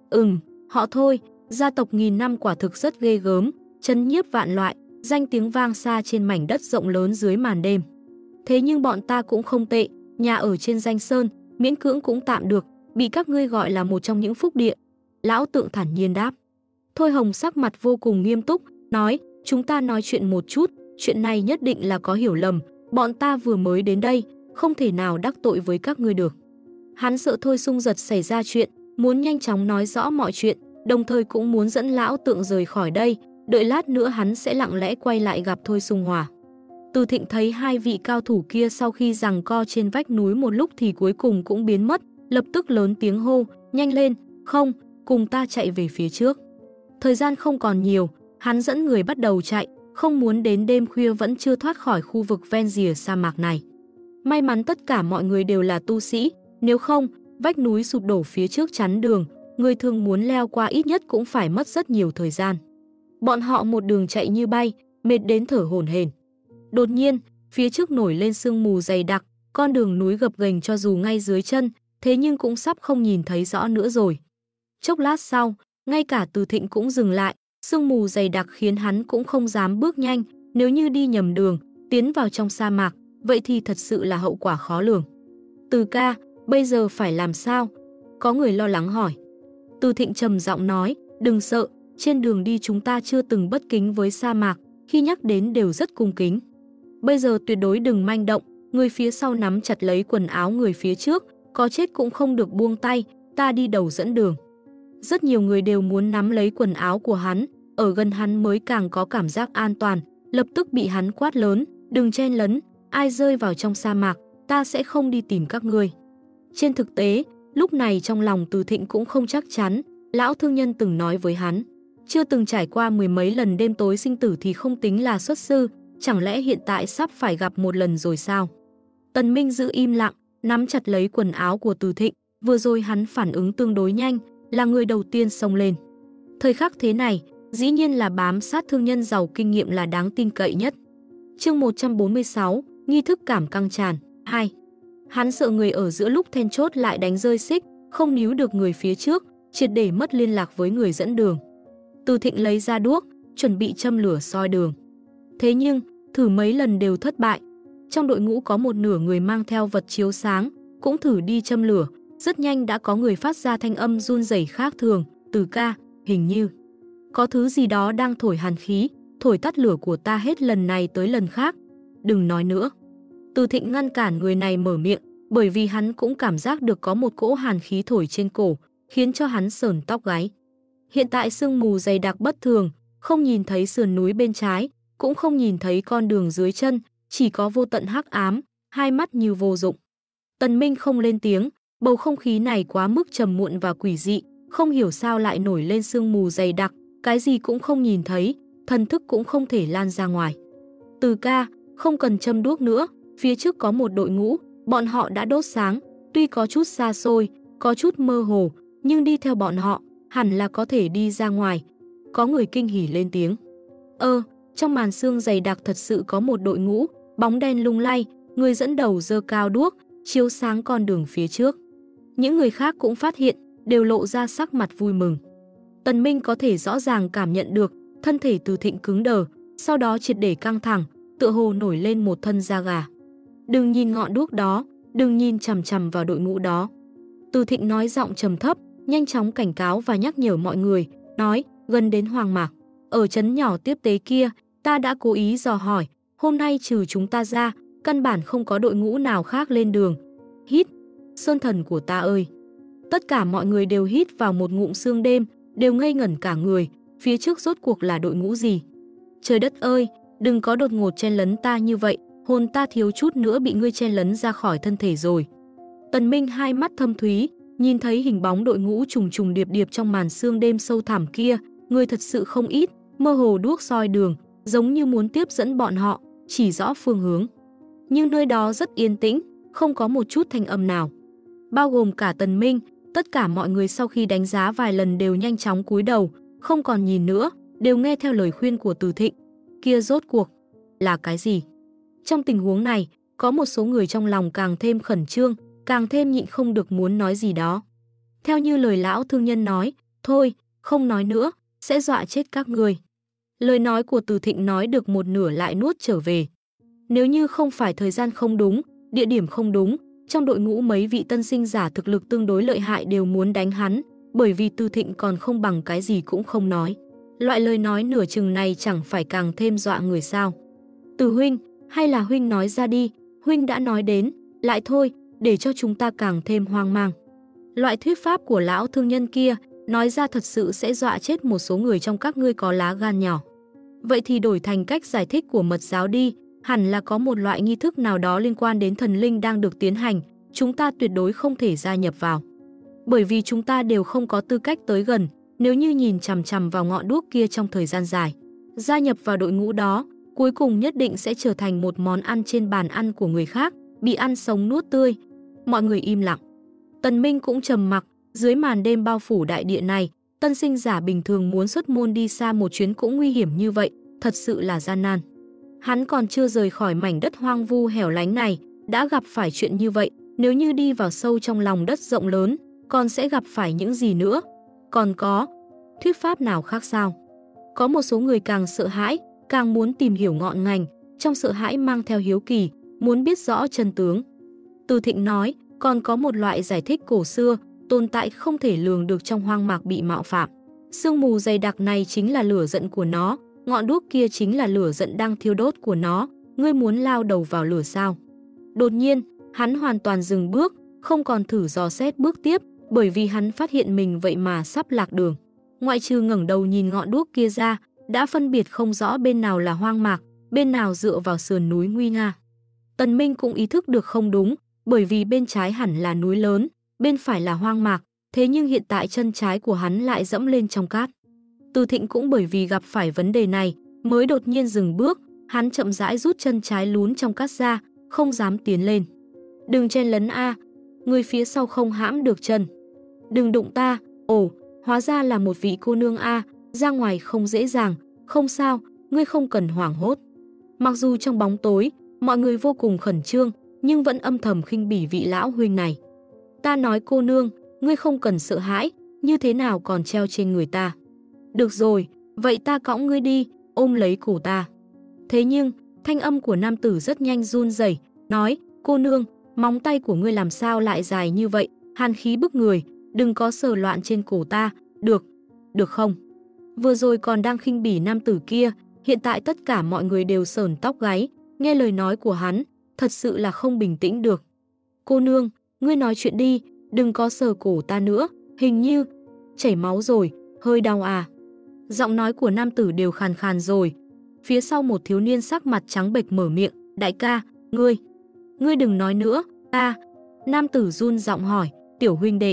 Họ Thôi, gia tộc nghìn năm quả thực rất ghê gớm, trấn nhiếp vạn loại, danh tiếng vang xa trên mảnh đất rộng lớn dưới màn đêm. Thế nhưng bọn ta cũng không tệ, nhà ở trên danh sơn, miễn cưỡng cũng tạm được, bị các ngươi gọi là một trong những phúc địa. Lão Tượng thản nhiên đáp. Thôi Hồng sắc mặt vô cùng nghiêm túc, nói, chúng ta nói chuyện một chút, chuyện này nhất định là có hiểu lầm, bọn ta vừa mới đến đây, không thể nào đắc tội với các ngươi được. Hắn sợ Thôi Xung Giật xảy ra chuyện, muốn nhanh chóng nói rõ mọi chuyện, đồng thời cũng muốn dẫn Lão Tượng rời khỏi đây, đợi lát nữa hắn sẽ lặng lẽ quay lại gặp Thôi Xung Hòa. Từ Thịnh thấy hai vị cao thủ kia sau khi giằng co trên vách núi một lúc thì cuối cùng cũng biến mất, lập tức lớn tiếng hô, nhanh lên, không, cùng ta chạy về phía trước. Thời gian không còn nhiều, hắn dẫn người bắt đầu chạy, không muốn đến đêm khuya vẫn chưa thoát khỏi khu vực ven rìa sa mạc này. May mắn tất cả mọi người đều là tu sĩ, nếu không, vách núi sụp đổ phía trước chắn đường, người thường muốn leo qua ít nhất cũng phải mất rất nhiều thời gian. Bọn họ một đường chạy như bay, mệt đến thở hổn hển. Đột nhiên, phía trước nổi lên sương mù dày đặc, con đường núi gập ghềnh cho dù ngay dưới chân, thế nhưng cũng sắp không nhìn thấy rõ nữa rồi. Chốc lát sau, ngay cả Từ Thịnh cũng dừng lại, sương mù dày đặc khiến hắn cũng không dám bước nhanh, nếu như đi nhầm đường, tiến vào trong sa mạc, vậy thì thật sự là hậu quả khó lường. Từ ca, bây giờ phải làm sao? Có người lo lắng hỏi. Từ Thịnh trầm giọng nói, đừng sợ, trên đường đi chúng ta chưa từng bất kính với sa mạc, khi nhắc đến đều rất cung kính. Bây giờ tuyệt đối đừng manh động, người phía sau nắm chặt lấy quần áo người phía trước, có chết cũng không được buông tay, ta đi đầu dẫn đường. Rất nhiều người đều muốn nắm lấy quần áo của hắn, ở gần hắn mới càng có cảm giác an toàn, lập tức bị hắn quát lớn, đừng chen lấn, ai rơi vào trong sa mạc, ta sẽ không đi tìm các ngươi. Trên thực tế, lúc này trong lòng Từ Thịnh cũng không chắc chắn, lão thương nhân từng nói với hắn, chưa từng trải qua mười mấy lần đêm tối sinh tử thì không tính là xuất sư, chẳng lẽ hiện tại sắp phải gặp một lần rồi sao? Tần Minh giữ im lặng, nắm chặt lấy quần áo của Từ Thịnh, vừa rồi hắn phản ứng tương đối nhanh, là người đầu tiên xông lên. Thời khắc thế này, dĩ nhiên là bám sát thương nhân giàu kinh nghiệm là đáng tin cậy nhất. Chương 146, nghi thức cảm căng tràn, 2. Hắn sợ người ở giữa lúc then chốt lại đánh rơi xích, không níu được người phía trước, triệt để mất liên lạc với người dẫn đường. Từ Thịnh lấy ra đuốc, chuẩn bị châm lửa soi đường. Thế nhưng, thử mấy lần đều thất bại. Trong đội ngũ có một nửa người mang theo vật chiếu sáng, cũng thử đi châm lửa, rất nhanh đã có người phát ra thanh âm run rẩy khác thường, Từ ca, hình như có thứ gì đó đang thổi hàn khí, thổi tắt lửa của ta hết lần này tới lần khác. Đừng nói nữa. Từ Thịnh ngăn cản người này mở miệng, bởi vì hắn cũng cảm giác được có một cỗ hàn khí thổi trên cổ, khiến cho hắn sởn tóc gáy. Hiện tại sương mù dày đặc bất thường, không nhìn thấy sườn núi bên trái, cũng không nhìn thấy con đường dưới chân, chỉ có vô tận hắc ám, hai mắt như vô dụng. Tần Minh không lên tiếng, bầu không khí này quá mức trầm muộn và quỷ dị, không hiểu sao lại nổi lên sương mù dày đặc, cái gì cũng không nhìn thấy, thần thức cũng không thể lan ra ngoài. Từ ca, không cần châm đuốc nữa, phía trước có một đội ngũ, bọn họ đã đốt sáng, tuy có chút xa xôi, có chút mơ hồ, nhưng đi theo bọn họ, hẳn là có thể đi ra ngoài. Có người kinh hỉ lên tiếng. Trong màn sương dày đặc thật sự có một đội ngũ, bóng đen lung lay, người dẫn đầu giơ cao đuốc, chiếu sáng con đường phía trước. Những người khác cũng phát hiện, đều lộ ra sắc mặt vui mừng. Tần Minh có thể rõ ràng cảm nhận được, thân thể Từ Thịnh cứng đờ, sau đó triệt để căng thẳng, tựa hồ nổi lên một thân da gà. Đừng nhìn ngọn đuốc đó, đừng nhìn chằm chằm vào đội ngũ đó. Từ Thịnh nói giọng trầm thấp, nhanh chóng cảnh cáo và nhắc nhở mọi người, nói, gần đến Hoàng Mạc, ở trấn nhỏ tiếp tế kia, ta đã cố ý dò hỏi, hôm nay trừ chúng ta ra, căn bản không có đội ngũ nào khác lên đường. Hít, sơn thần của ta ơi! Tất cả mọi người đều hít vào một ngụm sương đêm, đều ngây ngẩn cả người, phía trước rốt cuộc là đội ngũ gì? Trời đất ơi, đừng có đột ngột chen lấn ta như vậy, hồn ta thiếu chút nữa bị ngươi chen lấn ra khỏi thân thể rồi. Tần Minh hai mắt thâm thúy, nhìn thấy hình bóng đội ngũ trùng trùng điệp điệp trong màn sương đêm sâu thẳm kia, người thật sự không ít, mơ hồ đuốc soi đường, giống như muốn tiếp dẫn bọn họ, chỉ rõ phương hướng. Nhưng nơi đó rất yên tĩnh, không có một chút thanh âm nào. Bao gồm cả Tần Minh, tất cả mọi người sau khi đánh giá vài lần đều nhanh chóng cúi đầu, không còn nhìn nữa, đều nghe theo lời khuyên của Từ Thịnh. Kia rốt cuộc là cái gì? Trong tình huống này, có một số người trong lòng càng thêm khẩn trương, càng thêm nhịn không được muốn nói gì đó. Theo như lời lão thương nhân nói, thôi, không nói nữa, sẽ dọa chết các người. Lời nói của Từ Thịnh nói được một nửa lại nuốt trở về. Nếu như không phải thời gian không đúng, địa điểm không đúng, trong đội ngũ mấy vị tân sinh giả thực lực tương đối lợi hại đều muốn đánh hắn, bởi vì Từ Thịnh còn không bằng cái gì cũng không nói. Loại lời nói nửa chừng này chẳng phải càng thêm dọa người sao? Từ huynh, hay là huynh nói ra đi, huynh đã nói đến, lại thôi, để cho chúng ta càng thêm hoang mang. Loại thuyết pháp của lão thương nhân kia, nói ra thật sự sẽ dọa chết một số người trong các ngươi có lá gan nhỏ. Vậy thì đổi thành cách giải thích của mật giáo đi, Hẳn là có một loại nghi thức nào đó liên quan đến thần linh đang được tiến hành, chúng ta tuyệt đối không thể gia nhập vào. Bởi vì chúng ta đều không có tư cách tới gần, nếu như nhìn chằm chằm vào ngọn đuốc kia trong thời gian dài. Gia nhập vào đội ngũ đó, cuối cùng nhất định sẽ trở thành một món ăn trên bàn ăn của người khác, bị ăn sống nuốt tươi. Mọi người im lặng. Tần Minh cũng trầm mặc, dưới màn đêm bao phủ đại địa này, tân sinh giả bình thường muốn xuất môn đi xa một chuyến cũng nguy hiểm như vậy, thật sự là gian nan. Hắn còn chưa rời khỏi mảnh đất hoang vu hẻo lánh này, đã gặp phải chuyện như vậy, nếu như đi vào sâu trong lòng đất rộng lớn, còn sẽ gặp phải những gì nữa? Còn có thuyết pháp nào khác sao? Có một số người càng sợ hãi, càng muốn tìm hiểu ngọn ngành, trong sợ hãi mang theo hiếu kỳ, muốn biết rõ chân tướng. Từ Thịnh nói, còn có một loại giải thích cổ xưa, tồn tại không thể lường được trong hoang mạc bị mạo phạm. Sương mù dày đặc này chính là lửa giận của nó, ngọn đuốc kia chính là lửa giận đang thiêu đốt của nó, ngươi muốn lao đầu vào lửa sao? Đột nhiên, hắn hoàn toàn dừng bước, không còn thử dò xét bước tiếp, bởi vì hắn phát hiện mình vậy mà sắp lạc đường. Ngoại trừ ngẩng đầu nhìn ngọn đuốc kia ra, đã phân biệt không rõ bên nào là hoang mạc, bên nào dựa vào sườn núi nguy nga. Tần Minh cũng ý thức được không đúng, bởi vì bên trái hẳn là núi lớn, bên phải là hoang mạc, thế nhưng hiện tại chân trái của hắn lại dẫm lên trong cát. Từ Thịnh cũng bởi vì gặp phải vấn đề này, mới đột nhiên dừng bước, hắn chậm rãi rút chân trái lún trong cát ra, không dám tiến lên. Đừng chen lấn a, người phía sau không hãm được chân. Đừng đụng ta, ồ, hóa ra là một vị cô nương a, ra ngoài không dễ dàng, không sao, ngươi không cần hoảng hốt. Mặc dù trong bóng tối, mọi người vô cùng khẩn trương, nhưng vẫn âm thầm khinh bỉ vị lão huynh này. Ta nói cô nương, ngươi không cần sợ hãi, như thế nào còn treo trên người ta. Được rồi, vậy ta cõng ngươi đi, ôm lấy cổ ta. Thế nhưng, thanh âm của nam tử rất nhanh run rẩy, nói, cô nương, móng tay của ngươi làm sao lại dài như vậy, hàn khí bức người, đừng có sờ loạn trên cổ ta, được không? Vừa rồi còn đang khinh bỉ nam tử kia, hiện tại tất cả mọi người đều sởn tóc gáy, nghe lời nói của hắn, thật sự là không bình tĩnh được. Cô nương, ngươi nói chuyện đi, đừng có sờ cổ ta nữa, hình như chảy máu rồi, hơi đau à. Giọng nói của nam tử đều khàn khàn rồi. Phía sau một thiếu niên sắc mặt trắng bệch mở miệng, đại ca, ngươi đừng nói nữa, Nam tử run giọng hỏi, tiểu huynh đệ,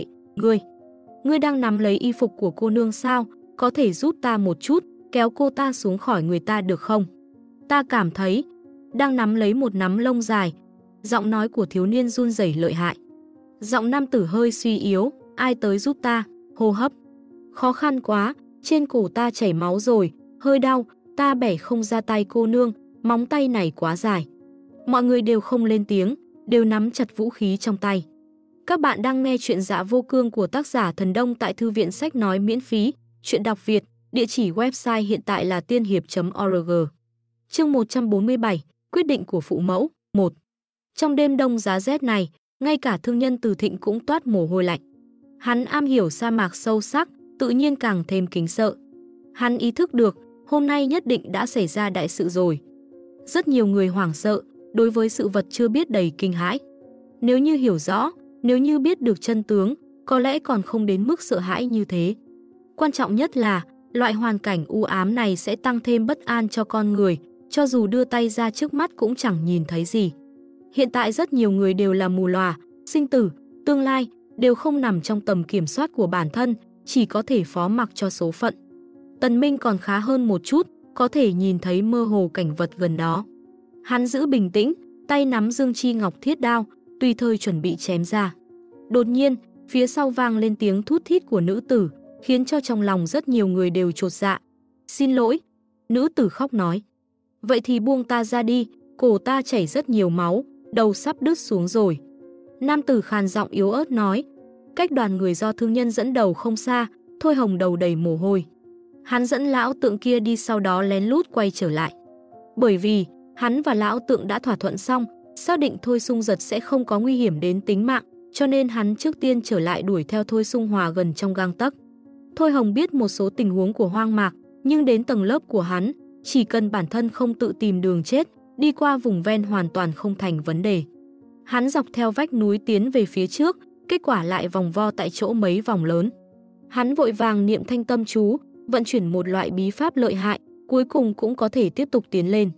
ngươi đang nắm lấy y phục của cô nương sao, có thể giúp ta một chút, kéo cô ta xuống khỏi người ta được không? Ta cảm thấy, đang nắm lấy một nắm lông dài. Giọng nói của thiếu niên run rẩy lợi hại. Giọng nam tử hơi suy yếu, ai tới giúp ta, hô hấp. Khó khăn quá, trên cổ ta chảy máu rồi, hơi đau, ta bẻ không ra tay cô nương, móng tay này quá dài. Mọi người đều không lên tiếng, đều nắm chặt vũ khí trong tay. Các bạn đang nghe chuyện Dạ Vô Cương của tác giả Thần Đông tại Thư viện Sách Nói miễn phí, chuyện đọc Việt, địa chỉ website hiện tại là tiên hiệp.org. Chương 147, quyết định của phụ mẫu, 1. Trong đêm đông giá rét này, ngay cả thương nhân Từ Thịnh cũng toát mồ hôi lạnh. Hắn am hiểu sa mạc sâu sắc, tự nhiên càng thêm kính sợ. Hắn ý thức được, hôm nay nhất định đã xảy ra đại sự rồi. Rất nhiều người hoảng sợ, đối với sự vật chưa biết đầy kinh hãi. Nếu như hiểu rõ, nếu như biết được chân tướng, có lẽ còn không đến mức sợ hãi như thế. Quan trọng nhất là, loại hoàn cảnh u ám này sẽ tăng thêm bất an cho con người, cho dù đưa tay ra trước mắt cũng chẳng nhìn thấy gì. Hiện tại rất nhiều người đều là mù lòa, sinh tử, tương lai, đều không nằm trong tầm kiểm soát của bản thân, chỉ có thể phó mặc cho số phận. Tần Minh còn khá hơn một chút, có thể nhìn thấy mơ hồ cảnh vật gần đó. Hắn giữ bình tĩnh, tay nắm dương chi ngọc thiết đao, tùy thời chuẩn bị chém ra. Đột nhiên, phía sau vang lên tiếng thút thít của nữ tử, khiến cho trong lòng rất nhiều người đều chột dạ. Xin lỗi, nữ tử khóc nói. Vậy thì buông ta ra đi, cổ ta chảy rất nhiều máu, đầu sắp đứt xuống rồi. Nam tử khàn giọng yếu ớt nói. Cách đoàn người do thương nhân dẫn đầu không xa, Thôi Hồng đầu đầy mồ hôi. Hắn dẫn lão tượng kia đi, sau đó lén lút quay trở lại. Bởi vì, hắn và lão tượng đã thỏa thuận xong, xác định Thôi Sung Giật sẽ không có nguy hiểm đến tính mạng, cho nên hắn trước tiên trở lại đuổi theo Thôi Sung Hòa gần trong gang tấc. Thôi Hồng biết một số tình huống của hoang mạc, nhưng đến tầng lớp của hắn, chỉ cần bản thân không tự tìm đường chết, đi qua vùng ven hoàn toàn không thành vấn đề. Hắn dọc theo vách núi tiến về phía trước, kết quả lại vòng vo tại chỗ mấy vòng lớn. Hắn vội vàng niệm thanh tâm chú, vận chuyển một loại bí pháp lợi hại, cuối cùng cũng có thể tiếp tục tiến lên.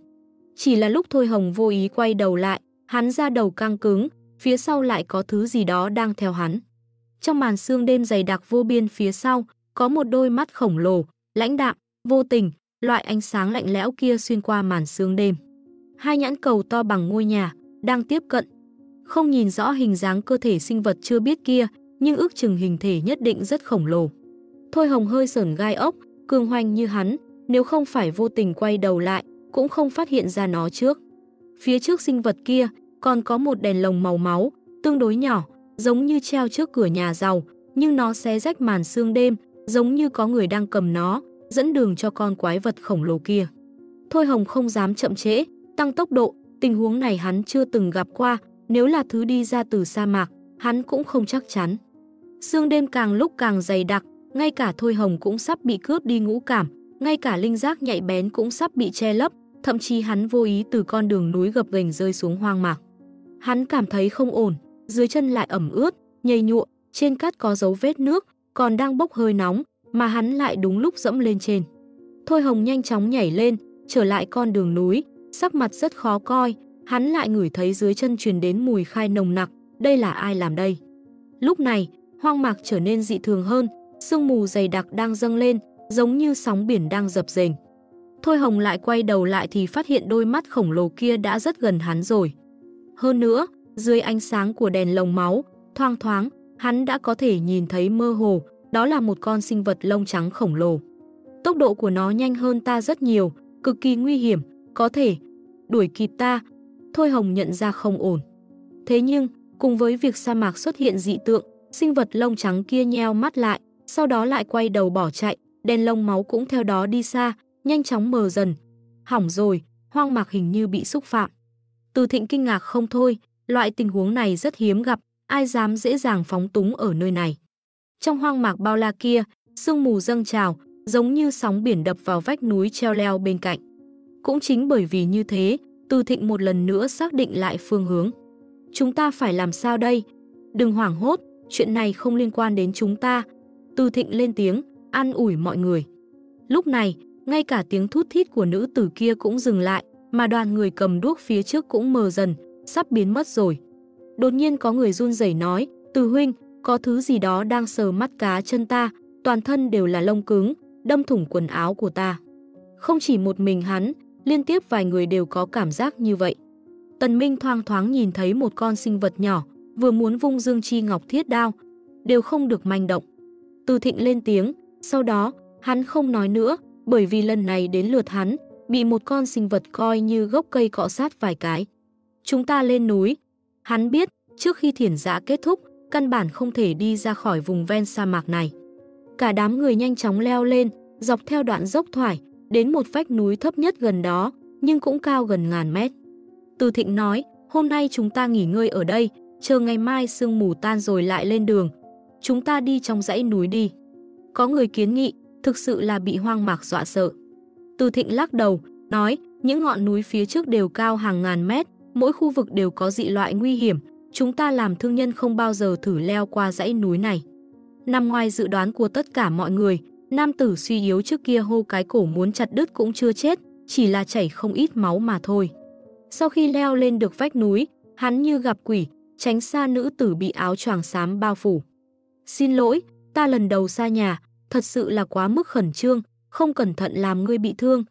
Chỉ là lúc Thôi Hồng vô ý quay đầu lại, hắn da đầu căng cứng, phía sau lại có thứ gì đó đang theo hắn. Trong màn sương đêm dày đặc vô biên phía sau, có một đôi mắt khổng lồ, lãnh đạm, vô tình, loại ánh sáng lạnh lẽo kia xuyên qua màn sương đêm. Hai nhãn cầu to bằng ngôi nhà, đang tiếp cận. Không nhìn rõ hình dáng cơ thể sinh vật chưa biết kia, nhưng ước chừng hình thể nhất định rất khổng lồ. Thôi Hồng hơi sởn gai ốc, cường hoành như hắn, nếu không phải vô tình quay đầu lại, cũng không phát hiện ra nó trước. Phía trước sinh vật kia, còn có một đèn lồng màu máu, tương đối nhỏ, giống như treo trước cửa nhà giàu, nhưng nó xé rách màn sương đêm, giống như có người đang cầm nó, dẫn đường cho con quái vật khổng lồ kia. Thôi Hồng không dám chậm trễ, tăng tốc độ, tình huống này hắn chưa từng gặp qua, nếu là thứ đi ra từ sa mạc, hắn cũng không chắc chắn. Sương đêm càng lúc càng dày đặc, ngay cả Thôi Hồng cũng sắp bị cướp đi ngũ cảm, ngay cả linh giác nhạy bén cũng sắp bị che lấp, thậm chí hắn vô ý từ con đường núi gập ghềnh rơi xuống hoang mạc. Hắn cảm thấy không ổn, dưới chân lại ẩm ướt, nhầy nhụa, trên cát có dấu vết nước, còn đang bốc hơi nóng, mà hắn lại đúng lúc dẫm lên trên. Thôi Hồng nhanh chóng nhảy lên, trở lại con đường núi, sắc mặt rất khó coi, hắn lại ngửi thấy dưới chân truyền đến mùi khai nồng nặc, đây là ai làm đây? Lúc này, hoang mạc trở nên dị thường hơn, sương mù dày đặc đang dâng lên, giống như sóng biển đang dập dềnh. Thôi Hồng lại quay đầu lại thì phát hiện đôi mắt khổng lồ kia đã rất gần hắn rồi. Hơn nữa, dưới ánh sáng của đèn lồng máu, thoang thoáng, hắn đã có thể nhìn thấy mơ hồ, đó là một con sinh vật lông trắng khổng lồ. Tốc độ của nó nhanh hơn ta rất nhiều, cực kỳ nguy hiểm, có thể đuổi kịp ta. Thôi Hồng nhận ra không ổn. Thế nhưng, cùng với việc sa mạc xuất hiện dị tượng, sinh vật lông trắng kia nheo mắt lại, sau đó lại quay đầu bỏ chạy, đèn lông máu cũng theo đó đi xa, nhanh chóng mờ dần. Hỏng rồi, hoang mạc hình như bị xúc phạm. Từ Thịnh kinh ngạc không thôi, loại tình huống này rất hiếm gặp, ai dám dễ dàng phóng túng ở nơi này. Trong hoang mạc bao la kia, sương mù dâng trào, giống như sóng biển đập vào vách núi treo leo bên cạnh. Cũng chính bởi vì như thế, Từ Thịnh một lần nữa xác định lại phương hướng. Chúng ta phải làm sao đây? Đừng hoảng hốt, chuyện này không liên quan đến chúng ta. Từ Thịnh lên tiếng, an ủi mọi người. Lúc này, ngay cả tiếng thút thít của nữ tử kia cũng dừng lại, mà đoàn người cầm đuốc phía trước cũng mờ dần, sắp biến mất rồi. Đột nhiên có người run rẩy nói, Từ huynh, có thứ gì đó đang sờ mắt cá chân ta, toàn thân đều là lông cứng, đâm thủng quần áo của ta. Không chỉ một mình hắn, liên tiếp vài người đều có cảm giác như vậy. Tần Minh thoang thoáng nhìn thấy một con sinh vật nhỏ, vừa muốn vung Dương Chi Ngọc Thiết Đao, đều không được manh động. Từ Thịnh lên tiếng, sau đó, hắn không nói nữa, bởi vì lần này đến lượt hắn, bị một con sinh vật coi như gốc cây cọ sát vài cái. Chúng ta lên núi. Hắn biết, trước khi thiển giã kết thúc, căn bản không thể đi ra khỏi vùng ven sa mạc này. Cả đám người nhanh chóng leo lên, dọc theo đoạn dốc thoải, đến một vách núi thấp nhất gần đó, nhưng cũng cao gần ngàn mét. Từ Thịnh nói, hôm nay chúng ta nghỉ ngơi ở đây, chờ ngày mai sương mù tan rồi lại lên đường. Chúng ta đi trong dãy núi đi. Có người kiến nghị, thực sự là bị hoang mạc dọa sợ. Từ Thịnh lắc đầu, nói, những ngọn núi phía trước đều cao hàng ngàn mét, mỗi khu vực đều có dị loại nguy hiểm, chúng ta làm thương nhân không bao giờ thử leo qua dãy núi này. Nằm ngoài dự đoán của tất cả mọi người, nam tử suy yếu trước kia hô cái cổ muốn chặt đứt cũng chưa chết, chỉ là chảy không ít máu mà thôi. Sau khi leo lên được vách núi, hắn như gặp quỷ, tránh xa nữ tử bị áo choàng xám bao phủ. Xin lỗi, ta lần đầu xa nhà, thật sự là quá mức khẩn trương, không cẩn thận làm ngươi bị thương.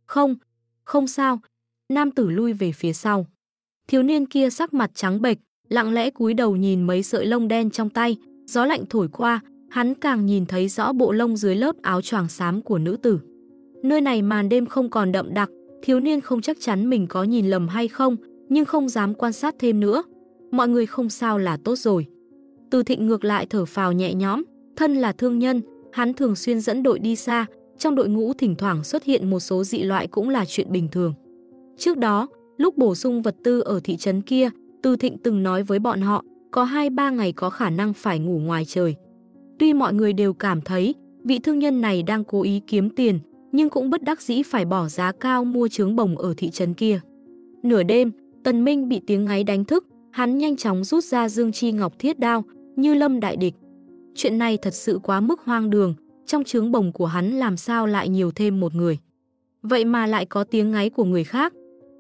Không sao. Nam tử lui về phía sau. Thiếu niên kia sắc mặt trắng bệch, lặng lẽ cúi đầu nhìn mấy sợi lông đen trong tay, gió lạnh thổi qua, hắn càng nhìn thấy rõ bộ lông dưới lớp áo choàng xám của nữ tử. Nơi này màn đêm không còn đậm đặc, thiếu niên không chắc chắn mình có nhìn lầm hay không, nhưng không dám quan sát thêm nữa. Mọi người không sao là tốt rồi. Từ Thịnh ngược lại thở phào nhẹ nhõm, thân là thương nhân, hắn thường xuyên dẫn đội đi xa, trong đội ngũ thỉnh thoảng xuất hiện một số dị loại cũng là chuyện bình thường. Trước đó, lúc bổ sung vật tư ở thị trấn kia, Từ Thịnh từng nói với bọn họ, có 2-3 ngày có khả năng phải ngủ ngoài trời. Tuy mọi người đều cảm thấy vị thương nhân này đang cố ý kiếm tiền, nhưng cũng bất đắc dĩ phải bỏ giá cao mua trướng bồng ở thị trấn kia. Nửa đêm, Tần Minh bị tiếng ngáy đánh thức, hắn nhanh chóng rút ra Dương Chi Ngọc Thiết Đao, như lâm đại địch. Chuyện này thật sự quá mức hoang đường, trong trướng bồng của hắn làm sao lại nhiều thêm một người. Vậy mà lại có tiếng ngáy của người khác.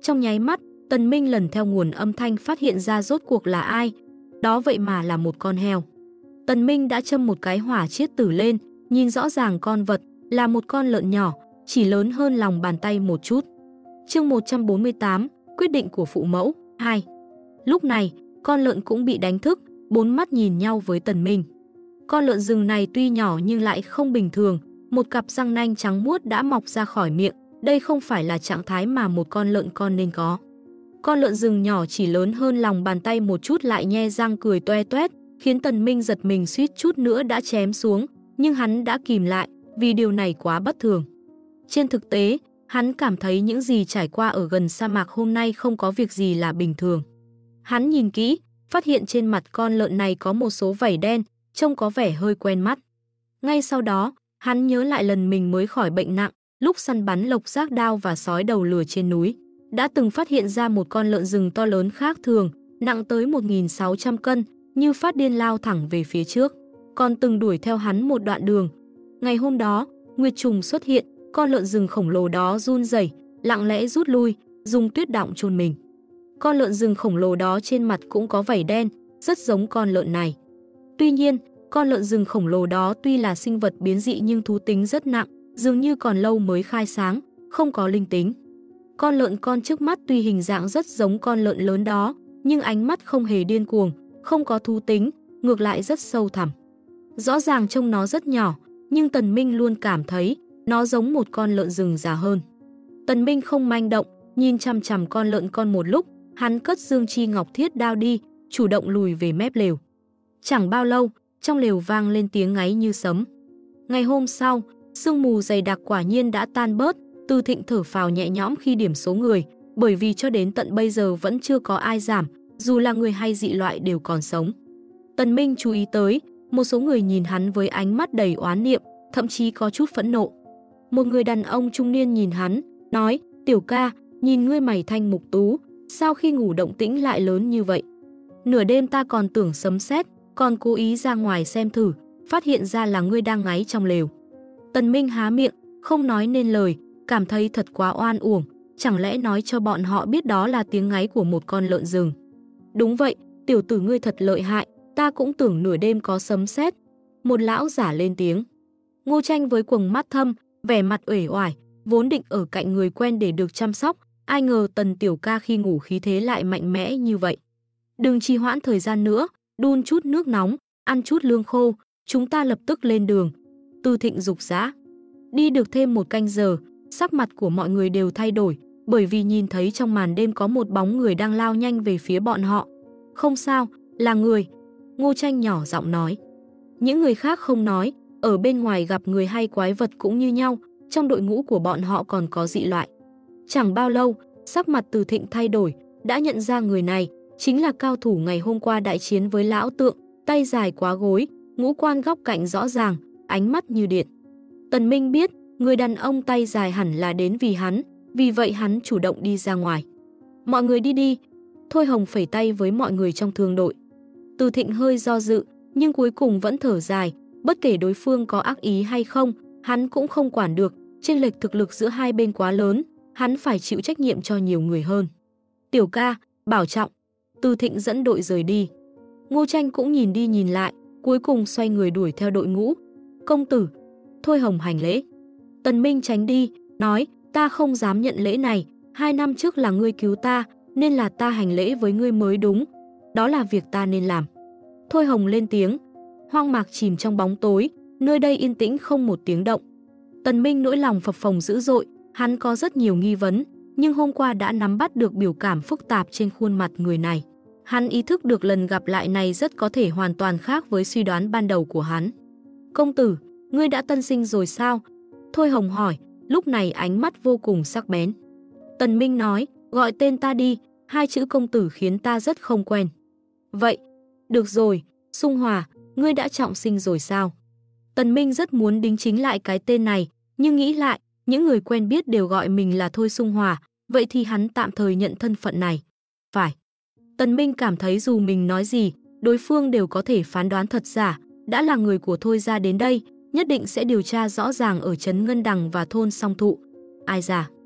Trong nháy mắt, Tần Minh lần theo nguồn âm thanh phát hiện ra rốt cuộc là ai. Đó vậy mà là một con heo. Tần Minh đã châm một cái hỏa chiết tử lên, nhìn rõ ràng con vật là một con lợn nhỏ, chỉ lớn hơn lòng bàn tay một chút. Chương 148, quyết định của phụ mẫu 2. Lúc này, con lợn cũng bị đánh thức, bốn mắt nhìn nhau với Tần Minh. Con lợn rừng này tuy nhỏ nhưng lại không bình thường, một cặp răng nanh trắng muốt đã mọc ra khỏi miệng, đây không phải là trạng thái mà một con lợn con nên có. Con lợn rừng nhỏ chỉ lớn hơn lòng bàn tay một chút lại nhe răng cười toe toét, khiến Tần Minh giật mình suýt chút nữa đã chém xuống, nhưng hắn đã kìm lại, vì điều này quá bất thường. Trên thực tế, hắn cảm thấy những gì trải qua ở gần sa mạc hôm nay không có việc gì là bình thường. Hắn nhìn kỹ, phát hiện trên mặt con lợn này có một số vảy đen, trông có vẻ hơi quen mắt. Ngay sau đó, hắn nhớ lại lần mình mới khỏi bệnh nặng, lúc săn bắn lộc giác đao và sói đầu lừa trên núi. Đã từng phát hiện ra một con lợn rừng to lớn khác thường, nặng tới 1.600 cân, như phát điên lao thẳng về phía trước. Còn từng đuổi theo hắn một đoạn đường. Ngày hôm đó, Nguyệt Trùng xuất hiện, con lợn rừng khổng lồ đó run rẩy, lặng lẽ rút lui, dùng tuyết đọng chôn mình. Con lợn rừng khổng lồ đó trên mặt cũng có vảy đen, rất giống con lợn này. Tuy nhiên, con lợn rừng khổng lồ đó tuy là sinh vật biến dị nhưng thú tính rất nặng, dường như còn lâu mới khai sáng, không có linh tính. Con lợn con trước mắt tuy hình dạng rất giống con lợn lớn đó, nhưng ánh mắt không hề điên cuồng, không có thú tính, ngược lại rất sâu thẳm. Rõ ràng trông nó rất nhỏ, nhưng Tần Minh luôn cảm thấy nó giống một con lợn rừng già hơn. Tần Minh không manh động, nhìn chằm chằm con lợn con một lúc, hắn cất Dương Chi Ngọc Thiết đao đi, chủ động lùi về mép lều. Chẳng bao lâu, trong lều vang lên tiếng ngáy như sấm. Ngày hôm sau, sương mù dày đặc quả nhiên đã tan bớt, Từ Thịnh thở phào nhẹ nhõm khi điểm số người, bởi vì cho đến tận bây giờ vẫn chưa có ai giảm, dù là người hay dị loại đều còn sống. Tần Minh chú ý tới, một số người nhìn hắn với ánh mắt đầy oán niệm, thậm chí có chút phẫn nộ. Một người đàn ông trung niên nhìn hắn, nói, tiểu ca, nhìn ngươi mày thanh mục tú, sao khi ngủ động tĩnh lại lớn như vậy? Nửa đêm ta còn tưởng sấm sét, còn cố ý ra ngoài xem thử, phát hiện ra là ngươi đang ngáy trong lều. Tần Minh há miệng, không nói nên lời, cảm thấy thật quá oan uổng, chẳng lẽ nói cho bọn họ biết đó là tiếng ngáy của một con lợn rừng. Đúng vậy, tiểu tử ngươi thật lợi hại, ta cũng tưởng nửa đêm có sấm sét. Một lão giả lên tiếng. Ngô Tranh với quầng mắt thâm, vẻ mặt uể oải, vốn định ở cạnh người quen để được chăm sóc, ai ngờ Tần tiểu ca khi ngủ khí thế lại mạnh mẽ như vậy. Đừng trì hoãn thời gian nữa, đun chút nước nóng, ăn chút lương khô, chúng ta lập tức lên đường. Từ Thịnh giục giã. Đi được thêm một canh giờ, sắc mặt của mọi người đều thay đổi, bởi vì nhìn thấy trong màn đêm có một bóng người đang lao nhanh về phía bọn họ. Không sao, là người. Ngô Tranh nhỏ giọng nói. Những người khác không nói, ở bên ngoài gặp người hay quái vật cũng như nhau, trong đội ngũ của bọn họ còn có dị loại. Chẳng bao lâu, sắc mặt Từ Thịnh thay đổi, đã nhận ra người này chính là cao thủ ngày hôm qua đại chiến với lão tượng, tay dài quá gối, ngũ quan góc cạnh rõ ràng, ánh mắt như điện. Tần Minh biết, người đàn ông tay dài hẳn là đến vì hắn, vì vậy hắn chủ động đi ra ngoài. Mọi người đi đi. Thôi Hồng phẩy tay với mọi người trong thương đội. Từ Thịnh hơi do dự, nhưng cuối cùng vẫn thở dài, bất kể đối phương có ác ý hay không, hắn cũng không quản được, chênh lệch thực lực giữa hai bên quá lớn, hắn phải chịu trách nhiệm cho nhiều người hơn. Tiểu ca, bảo trọng. Từ Thịnh dẫn đội rời đi. Ngô Tranh cũng nhìn đi nhìn lại, cuối cùng xoay người đuổi theo đội ngũ. Công tử. Thôi Hồng hành lễ. Tần Minh tránh đi, nói, ta không dám nhận lễ này, 2 năm trước là ngươi cứu ta, nên là ta hành lễ với ngươi mới đúng. Đó là việc ta nên làm. Thôi Hồng lên tiếng. Hoang mạc chìm trong bóng tối, nơi đây yên tĩnh không một tiếng động. Tần Minh nỗi lòng phập phồng dữ dội, hắn có rất nhiều nghi vấn, nhưng hôm qua đã nắm bắt được biểu cảm phức tạp trên khuôn mặt người này. Hắn ý thức được lần gặp lại này rất có thể hoàn toàn khác với suy đoán ban đầu của hắn. Công tử, ngươi đã tân sinh rồi sao? Thôi Hồng hỏi, lúc này ánh mắt vô cùng sắc bén. Tần Minh nói, gọi tên ta đi, 2 chữ công tử khiến ta rất không quen. Vậy, được rồi, Sung Hòa, ngươi đã trọng sinh rồi sao? Tần Minh rất muốn đính chính lại cái tên này, nhưng nghĩ lại, những người quen biết đều gọi mình là Thôi Sung Hòa, vậy thì hắn tạm thời nhận thân phận này. Phải. Tần Minh cảm thấy dù mình nói gì, đối phương đều có thể phán đoán thật giả, đã là người của Thôi gia đến đây, nhất định sẽ điều tra rõ ràng ở trấn Ngân Đằng và thôn Song Thụ. Ai già?